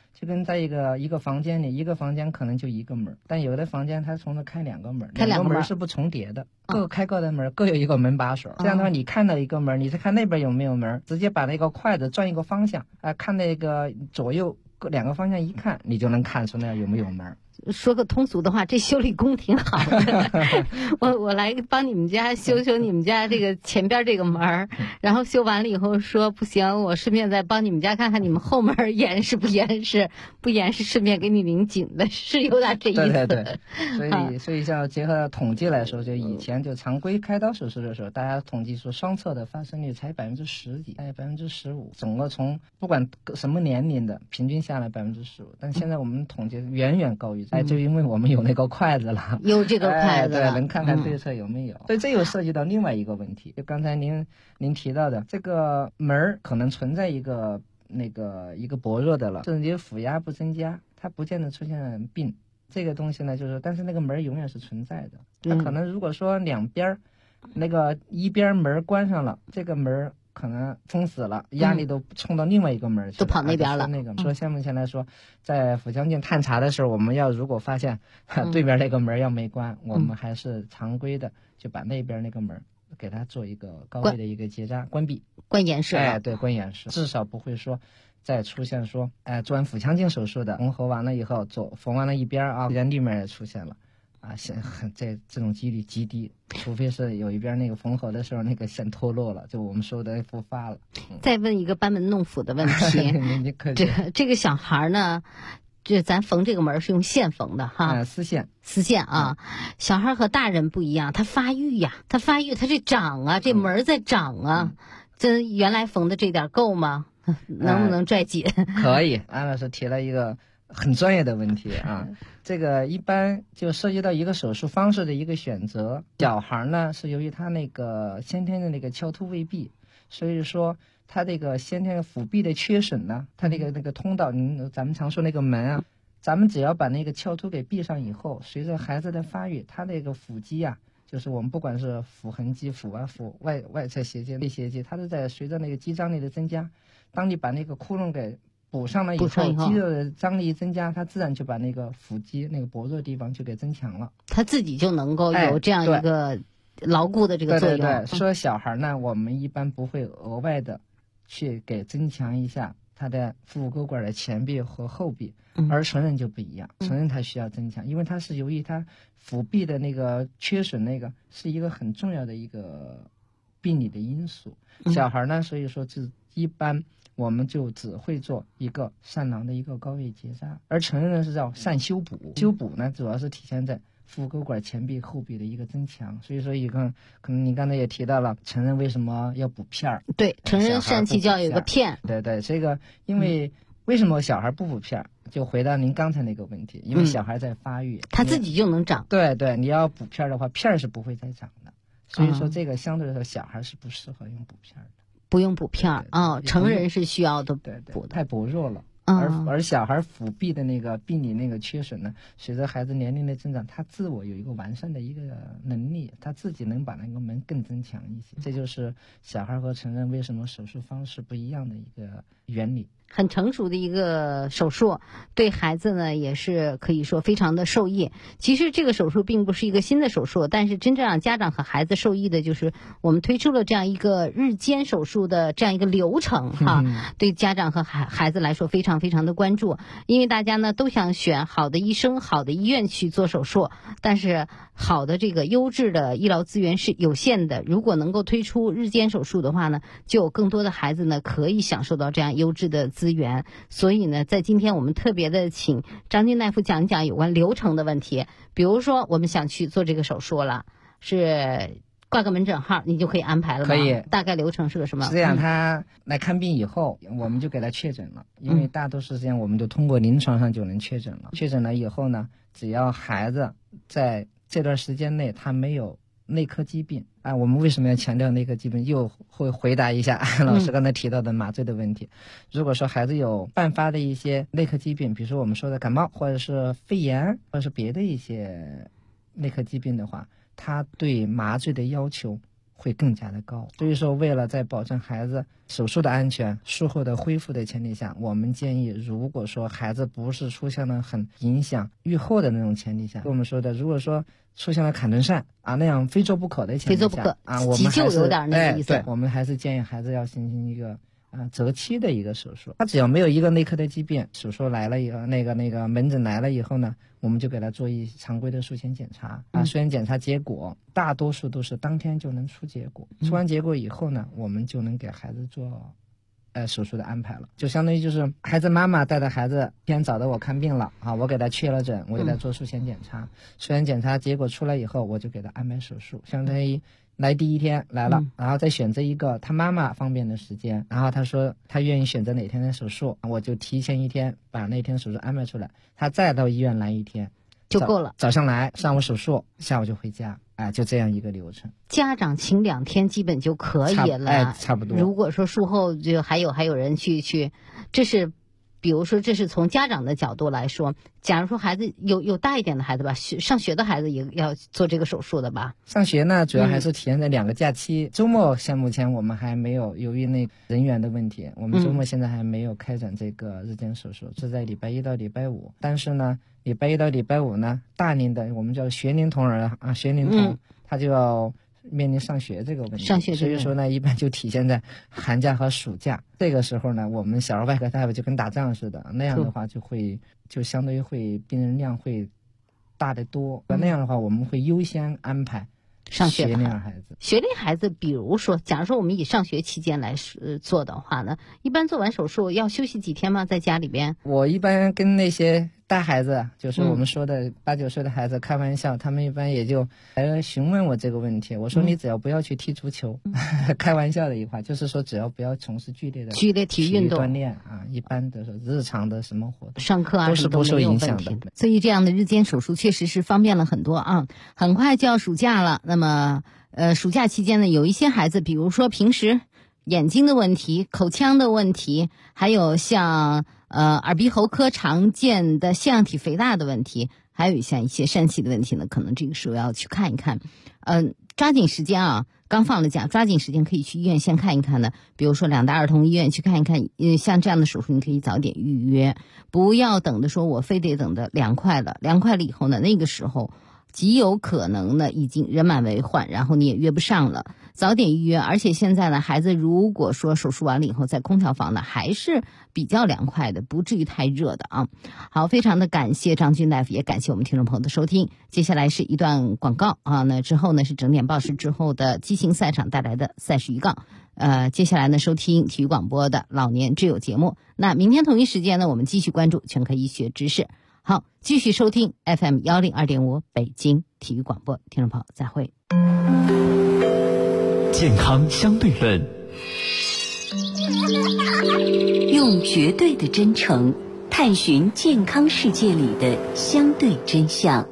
就跟在一个房间里，一个房间可能就一个门，但有的房间它从这开2个门，两个门是不重叠的，各开各的门，各有一个门把手。这样的话，你看到一个门，你再看那边有没有门，直接把那个筷子转一个方向，看那个左右2个方向一看，你就能看出那有没有门。 说个通俗的话，这修理工挺好的。我来帮你们家修你们家这个前边这个门，然后修完了以后说不行，我顺便再帮你们家看看你们后门严实不严实，不严实顺便给你拧紧的，是有点这意思。 对，所以像结合统计来说，就以前就常规开刀手术的时候，大家统计说双侧的发生率才10%几，15%，整个从不管什么年龄的平均下来15%，但现在我们统计远远高于。就因为我们有那个筷子了， 有这个筷子， 对，能看看对侧有没有。所以这又涉及到另外一个问题，就刚才您提到的，这个门可能存在一个薄弱的了，甚至于腹压不增加，它不见得出现病。这个东西呢，就是但是那个门永远是存在的。它可能如果说两边那个一边门关上了，这个门可能封死了，压力都冲到另外一个门去， 都跑那边了。 说像目前来说，在腹腔镜探查的时候，我们如果发现对面那个门要没关，我们还是常规的就把那边那个门给它做一个高位的一个结扎关闭， 关严实。 对，关严实，至少不会说再出现说做完腹腔镜手术的缝合完了以后缝完了一边人立面也出现了。这种几率极低，除非是有一边那个缝合的时候那个线脱落了，就我们说的复发了。 再问一个班门弄斧的问题，这个小孩呢，这咱缝这个门是用线缝的哈， 丝线啊。小孩和大人不一样，他发育呀，他这长啊，这门在长啊，这原来缝的这点够吗？能不能拽紧？ 可以，安老师提了一个很专业的问题啊，这个一般就涉及到一个手术方式的一个选择。小孩呢是由于他那个先天的那个翘突未闭，所以说他这个先天腹壁的缺损呢，他那个通道，咱们常说那个门咱们只要把那个翘突给闭上以后，随着孩子的发育，他那个腹肌就是我们不管是腹横肌、腹外侧斜肌、内斜肌，它都在随着那个肌张力的增加。当你把那个窟窿给补上了以后，肌肉的张力增加，它自然就把那个腹肌那个薄弱的地方就给增强了， 它自己就能够有这样一个牢固的这个作用。 对，说小孩呢，我们一般不会额外的去给增强一下他的腹股沟管的前壁和后壁，而成人就不一样，成人他需要增强，因为它是由于他腹壁的那个缺损，那个是一个很重要的一个病理的因素。小孩呢，所以说就一般我们就只会做一个疝囊的一个高位结扎，而成人呢是叫疝修补。修补呢主要是体现在腹沟管前壁后壁的一个增强。所以说可能你刚才也提到了成人为什么要补片儿？ 对，成人疝气就要有个片。 对，这个因为为什么小孩不补片儿？就回答您刚才那个问题，因为小孩在发育， 他自己就能长。 对，你要补片儿的话，片儿是不会再长的。所以说这个相对来说小孩是不适合用补片儿的。 不用补片成人是需要的补的， 太薄弱了。而小孩腹壁的那个病理那个缺损呢，随着孩子年龄的增长，他自我有一个完善的一个能力，他自己能把那个门更增强一些。这就是小孩和成人为什么手术方式不一样的一个原理。 很成熟的一个手术，对孩子呢也是可以说非常的受益。其实这个手术并不是一个新的手术，但是真正让家长和孩子受益的就是我们推出了这样一个日间手术的这样一个流程对家长和孩子来说非常非常的关注。因为大家呢都想选好的医生、好的医院去做手术，但是好的这个优质的医疗资源是有限的。如果能够推出日间手术的话呢，就有更多的孩子呢可以享受到这样优质的资源。所以呢，在今天我们特别的请张军大夫讲一讲有关流程的问题。比如说我们想去做这个手术了，是挂个门诊号你就可以安排了吗？ 可以。 大概流程是个什么？ 是这样，他来看病以后我们就给他确诊了，因为大多数时间我们都通过临床上就能确诊了。确诊了以后呢，只要孩子在这段时间内他没有内科疾病我们为什么要强调内科疾病？又会回答一下老师刚才提到的麻醉的问题。如果说孩子有伴发的一些内科疾病，比如说我们说的感冒或者是肺炎或者是别的一些内科疾病的话，他对麻醉的要求会更加的高。所以说为了在保证孩子手术的安全、术后的恢复的前提下，我们建议如果说孩子不是出现了很影响预后的那种前提下，我们说的如果说出现了坎顿疝啊那样非做不可的前提下， 非做不可啊，我们急救有点那个意思。 对，我们还是建议孩子要进行一个择期的一个手术。他只要没有一个内科的疾病，手术来了以后，那个门诊来了以后呢，我们就给他做一常规的术前检查啊，术前检查结果大多数都是当天就能出结果，出完结果以后呢，我们就能给孩子做手术的安排了，就相当于就是孩子妈妈带着孩子天找的我看病了啊，我给他确了诊，我给他做术前检查，术前检查结果出来以后，我就给他安排手术，相当于来第一天来了，然后再选择一个他妈妈方便的时间，然后他说他愿意选择哪天的手术，我就提前一天把那天手术安排出来，他再到医院来一天就够了，早上来，上午手术，下午就回家，就这样一个流程。 家长请2天基本就可以了， 差不多。 如果说术后就还有人去，这是比如说这是从家长的角度来说，假如说孩子有大一点的孩子吧，上学的孩子也要做这个手术的吧？ 上学呢，主要还是体现在2个假期，周末像目前我们还没有，由于那人员的问题，我们周末现在还没有开展这个日间手术，是在礼拜1到礼拜5。但是呢，礼拜1到礼拜5呢，大龄的我们叫学龄童儿啊，学龄童他就要面临上学这个问题，所以说呢，一般就体现在寒假和暑假。这个时候呢，我们小儿外科大夫就跟打仗似的，那样的话就相对于会病人量会大得多。那样的话，我们会优先安排上学学龄孩子。 学龄孩子，比如说，假如说我们以上学期间来做的话呢，一般做完手术要休息几天吗？在家里边？ 我一般跟那些大孩子，就是我们说的8、9岁的孩子开玩笑，他们一般也就来询问我这个问题。我说你只要不要去踢足球，开玩笑的一话，就是说只要不要从事剧烈体育运动锻炼啊，一般的日常的什么活动， 上课啊都是不受影响的。 所以这样的日间手术确实是方便了很多啊。很快就要暑假了，那么暑假期间呢，有一些孩子，比如说平时眼睛的问题、口腔的问题，还有像耳鼻喉科常见的腺样体肥大的问题，还有像一些疝气的问题呢，可能这个时候要去看一看。抓紧时间啊，刚放了假，抓紧时间可以去医院先看一看的，比如说两大儿童医院去看一看。像这样的手术你可以早点预约，不要等的说我非得等的凉快了以后呢，那个时候极有可能呢已经人满为患，然后你也约不上了，早点预约。而且现在呢，孩子如果说手术完了以后在空调房呢，还是比较凉快的，不至于太热的啊。好，非常的感谢张军大夫，也感谢我们听众朋友的收听。接下来是一段广告啊，那之后呢是整点报时之后的激情赛场带来的赛事预告。接下来呢收听体育广播的老年之友节目。那明天同一时间呢，我们继续关注全科医学知识。好，继续收听 FM 102.5北京体育广播，听众朋友再会。 健康相对论， 用绝对的真诚探寻健康世界里的相对真相。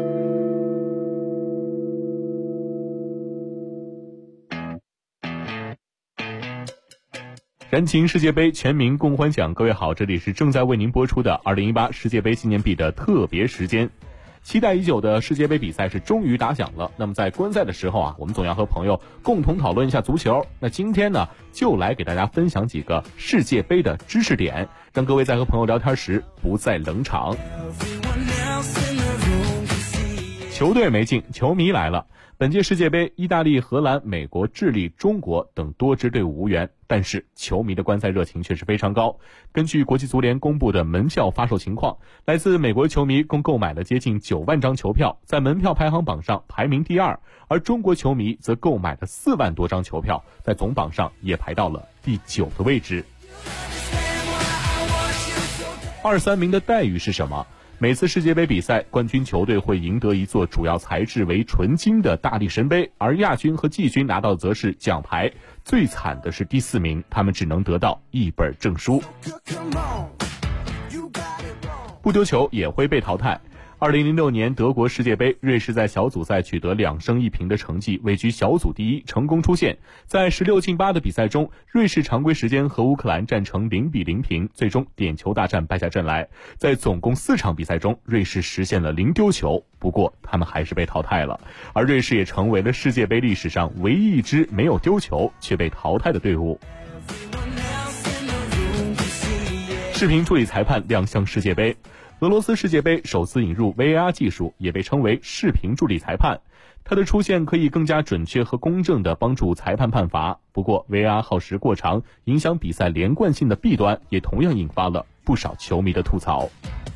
燃情世界杯全民共欢享，各位好，这里是正在为您播出的2018世界杯纪念币的特别时间。期待已久的世界杯比赛是终于打响了。那么在观赛的时候啊，我们总要和朋友共同讨论一下足球。那今天呢，就来给大家分享几个世界杯的知识点，让各位在和朋友聊天时不再冷场。球队没进，球迷来了。本届世界杯，意大利、荷兰、美国、智利、中国等多支队伍无缘，但是球迷的观赛热情却是非常高。根据国际足联公布的门票发售情况，来自美国球迷共购买了接近9万张球票，在门票排行榜上排名第2，而中国球迷则购买了4万多张球票，在总榜上也排到了第9个位置。2、3名的待遇是什么？每次世界杯比赛，冠军球队会赢得一座主要材质为纯金的大力神杯，而亚军和季军拿到则是奖牌。最惨的是第4名，他们只能得到一本证书。不丢球也会被淘汰。 2006年德国世界杯，瑞士在小组赛取得2胜1平的成绩，位居小组第一，成功出线。在16进8的比赛中，瑞士常规时间和乌克兰战成0比0平，最终点球大战败下阵来。在总共4场比赛中，瑞士实现了0丢球，不过他们还是被淘汰了。而瑞士也成为了世界杯历史上唯一一支没有丢球却被淘汰的队伍。视频助理裁判亮相世界杯。俄罗斯世界杯首次引入 VAR 技术，也被称为视频助理裁判。它的出现可以更加准确和公正地帮助裁判判罚。不过 VAR 耗时过长，影响比赛连贯性的弊端也同样引发了不少球迷的吐槽。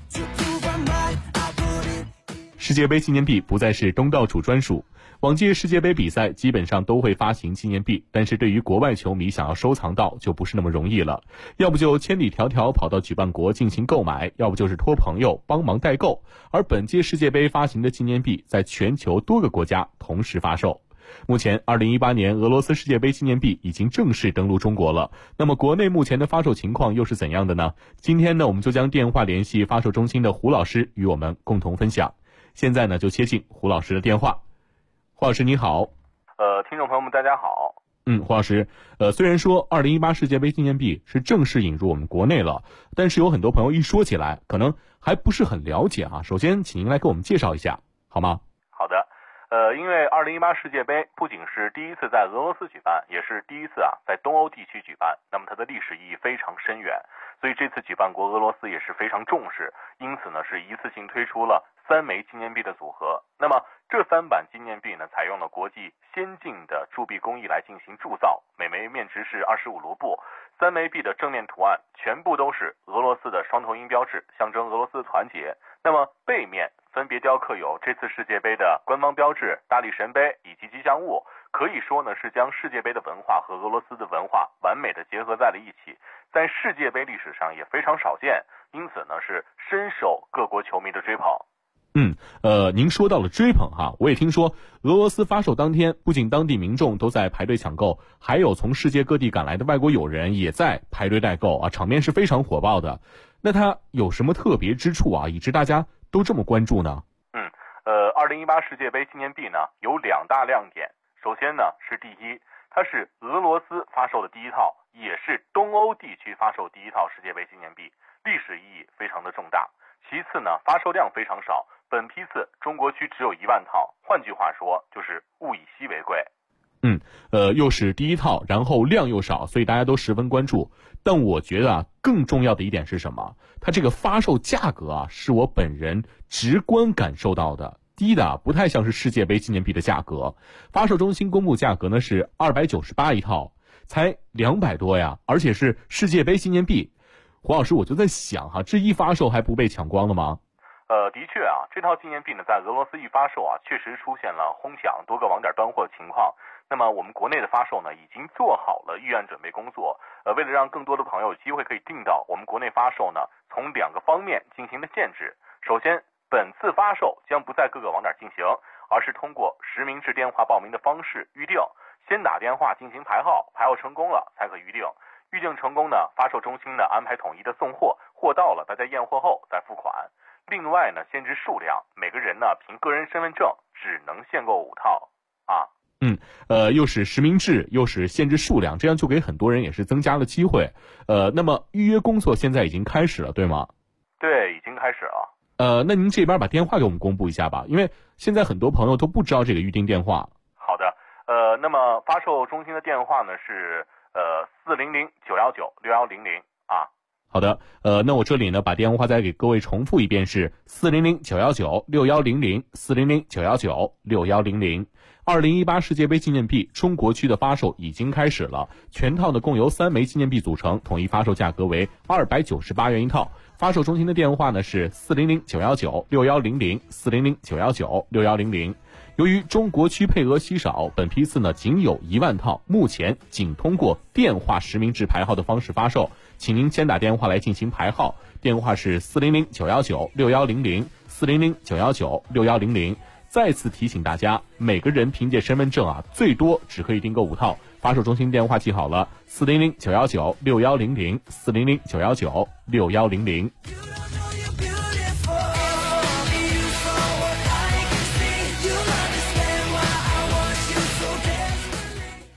世界杯纪念币不再是东道主专属，往届世界杯比赛基本上都会发行纪念币，但是对于国外球迷想要收藏到就不是那么容易了，要不就千里迢迢跑到举办国进行购买，要不就是托朋友帮忙代购。而本届世界杯发行的纪念币在全球多个国家同时发售。目前2018年俄罗斯世界杯纪念币已经正式登陆中国了，那么国内目前的发售情况又是怎样的呢？今天呢，我们就将电话联系发售中心的胡老师与我们共同分享。现在呢，就接进胡老师的电话。胡老师你好。 听众朋友们大家好。 胡老师，虽然说2018世界杯纪念币是正式引入我们国内了，但是有很多朋友一说起来可能还不是很了解啊。首先请您来给我们介绍一下好吗？ 好的。因为2018世界杯不仅是第一次在俄罗斯举办，也是第一次在东欧地区举办，那么它的历史意义非常深远，所以这次举办国俄罗斯也是非常重视，因此呢是一次性推出了3枚纪念币的组合。那么这3版纪念币呢，采用了国际先进的铸币工艺来进行铸造，每枚面值是25卢布。3枚币的正面图案全部都是俄罗斯的双头鹰标志，象征俄罗斯的团结。那么背面分别雕刻有这次世界杯的官方标志、大力神杯以及吉祥物，可以说呢是将世界杯的文化和俄罗斯的文化完美的结合在了一起，在世界杯历史上也非常少见，因此呢是深受各国球迷的追捧。 您说到了追捧哈，我也听说俄罗斯发售当天，不仅当地民众都在排队抢购，还有从世界各地赶来的外国友人也在排队代购啊，场面是非常火爆的。那它有什么特别之处啊，以致大家都这么关注呢 ？2018世界杯纪念币呢有2大亮点。首先呢是第一，它是俄罗斯发售的第一套，也是东欧地区发售第一套世界杯纪念币，历史意义非常的重大。其次呢，发售量非常少，本批次中国区只有1万套，换句话说就是物以稀为贵。 又是第一套，然后量又少，所以大家都十分关注。但我觉得更重要的一点是什么？它这个发售价格是我本人直观感受到的，低的不太像是世界杯纪念币的价格。发售中心公布价格呢是298一套，才200多呀，而且是世界杯纪念币。胡老师，我就在想这一发售还不被抢光了吗？ 的确这套纪念币呢在俄罗斯一发售确实出现了哄抢，多个网点端货的情况。那么我们国内的发售呢已经做好了预案准备工作，为了让更多的朋友有机会可以订到，我们国内发售呢从2个方面进行了限制。首先，本次发售将不在各个网点进行，而是通过实名制电话报名的方式预定，先打电话进行排号，排号成功了才可预定。预定成功呢，发售中心呢安排统一的送货，货到了大家验货后再付款。另外呢，限制数量，每个人呢凭个人身份证只能限购5套又是实名制，又是限制数量，这样就给很多人也是增加了机会。那么预约工作现在已经开始了，对吗？ 对，已经开始了。 那您这边把电话给我们公布一下吧，因为现在很多朋友都不知道这个预订电话。 好的，那么发售中心的电话呢是400-919-6100 好的，那我这里呢把电话再给各位重复一遍，是400-919-6100 400-919-6100。2018世界杯纪念币中国区的发售已经开始了，全套呢共由3枚纪念币组成，统一发售价格为298元一套。发售中心的电话呢是400-919-6100 400-919-6100。由于中国区配额稀少，本批次呢仅有1万套，目前仅通过电话实名制排号的方式发售，请您先打电话来进行排号，电话是400-919-6100 400-919-6100。再次提醒大家，每个人凭借身份证最多只可以订购5套。发售中心电话记好了，400-919-6100 400-919-6100。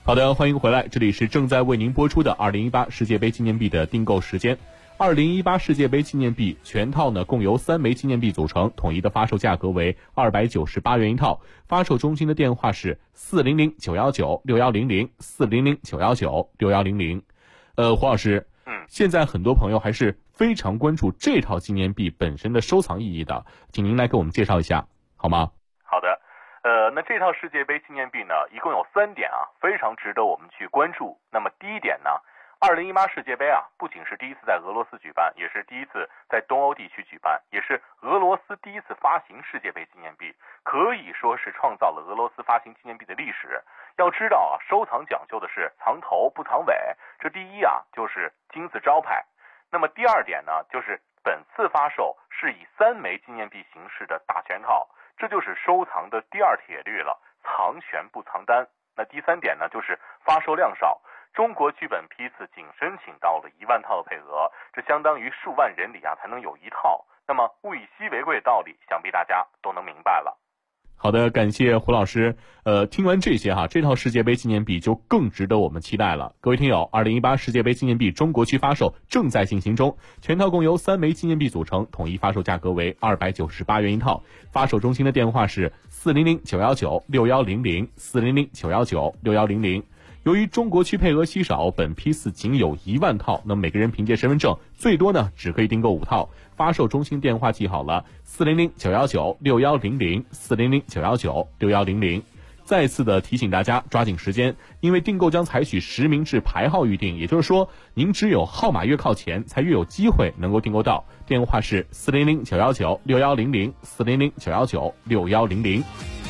好的，欢迎回来，这里是正在为您播出的2018世界杯纪念币的订购时间。2018世界杯纪念币全套呢，共由3枚纪念币组成，统一的发售价格为298元一套，发售中心的电话是400-919-6100 400-919-6100。胡老师，现在很多朋友还是非常关注这套纪念币本身的收藏意义的，请您来给我们介绍一下好吗？ 好的，那这套世界杯纪念币呢，一共有3点啊，非常值得我们去关注。那么第一点呢，2018世界杯啊，不仅是第一次在俄罗斯举办，也是第一次在东欧地区举办，也是俄罗斯第一次发行世界杯纪念币，可以说是创造了俄罗斯发行纪念币的历史。要知道啊，收藏讲究的是藏头不藏尾，这第一啊就是金字招牌。那么第二点呢，就是本次发售是以3枚纪念币形式的大全套，这就是收藏的第二铁律了，藏全不藏单。那第3点呢，就是发售量少。中国剧本批次仅申请到了1万套的配额，这相当于数万人里啊才能有1套。那么物以稀为贵的道理，想必大家都能明白了。 好的，感谢胡老师。听完这些哈，这套世界杯纪念币就更值得我们期待了。各位听友，2018世界杯纪念币中国区发售正在进行中，全套共由3枚纪念币组成，统一发售价格为298元一套，发售中心的电话是400-919-6100 400-919-6100。由于中国区配额稀少，本批次仅有1万套，那么每个人凭借身份证最多呢只可以订购5套。发售中心电话记好了，400-919-6100 400-919-6100。再次的提醒大家抓紧时间，因为订购将采取实名制排号预订，也就是说您只有号码越靠前才越有机会能够订购到。电话是400-919-6100 400-919-6100。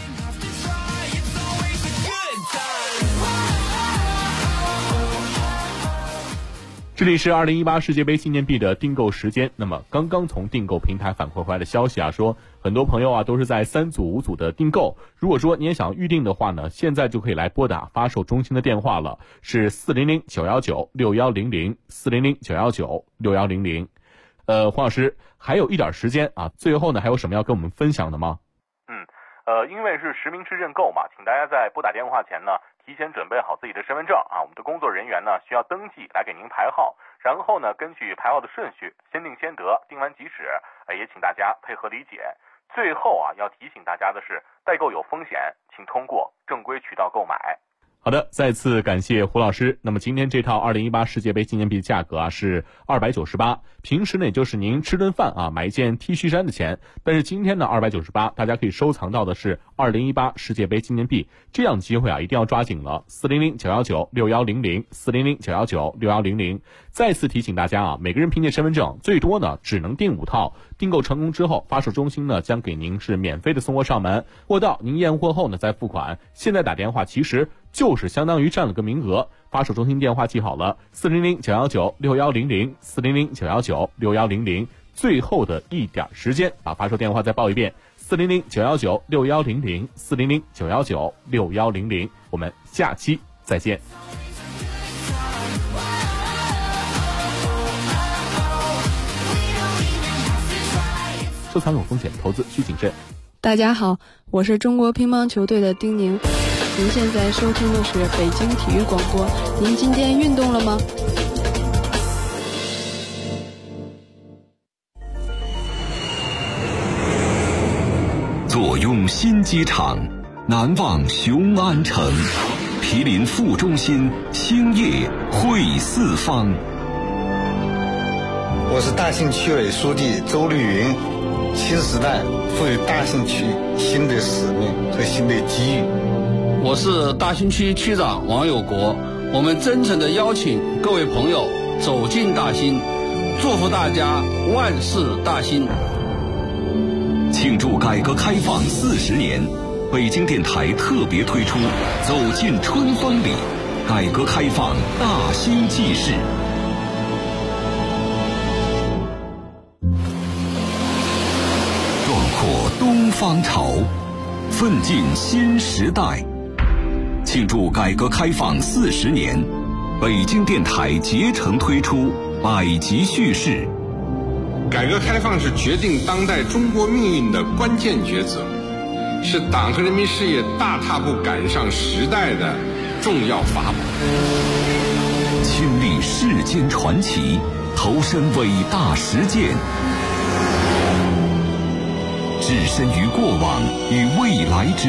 这里是2018世界杯纪念币的订购时间。那么刚刚从订购平台反馈回来的消息啊，说很多朋友啊都是在3组5组的订购。如果说你也想预定的话呢，现在就可以来拨打发售中心的电话了，是400-919-6100 400-919-6100。黄老师，还有一点时间啊，最后呢还有什么要跟我们分享的吗？ 因为是实名制认购嘛，请大家在拨打电话前呢，提前准备好自己的身份证啊，我们的工作人员呢需要登记来给您排号，然后呢根据排号的顺序，先定先得，定完即止，也请大家配合理解。最后啊，要提醒大家的是，代购有风险，请通过正规渠道购买。 好的，再次感谢胡老师。那么今天这套2018世界杯纪念币的价格啊是298，平时呢也就是您吃顿饭啊买一件 T 恤衫的钱，但是今天呢298，大家可以收藏到的是2018世界杯纪念币，这样的机会啊一定要抓紧了。400-919-6100 400-919-6100。再次提醒大家啊，每个人凭借身份证最多呢只能订5套，订购成功之后，发售中心呢将给您是免费的送货上门，货到您验货后呢再付款。现在打电话其实就是相当于占了个名额，发售中心电话记好了，400-919-6100 400-919-6100。最后的一点时间，把发售电话再报一遍，400-919-6100 400-919-6100。我们下期再见。收藏有风险，投资需谨慎。 大家好，我是中国乒乓球队的丁宁。您现在收听的是北京体育广播。您今天运动了吗？ 坐拥新机场，难忘雄安城，毗邻副中心，兴业汇四方。 我是大兴区委书记周绿云。新时代赋予大兴区新的使命和新的机遇。 我是大兴区区长王有国，我们真诚地邀请各位朋友走进大兴，祝福大家万事大兴。 庆祝改革开放40年，北京电台特别推出走进春风里，改革开放大兴纪事。东方潮，奋进新时代。庆祝改革开放40年，北京电台竭诚推出百集叙事。 改革开放是决定当代中国命运的关键抉择，是党和人民事业大踏步赶上时代的重要法宝。 亲历世间传奇，投身伟大实践，置身于过往与未来之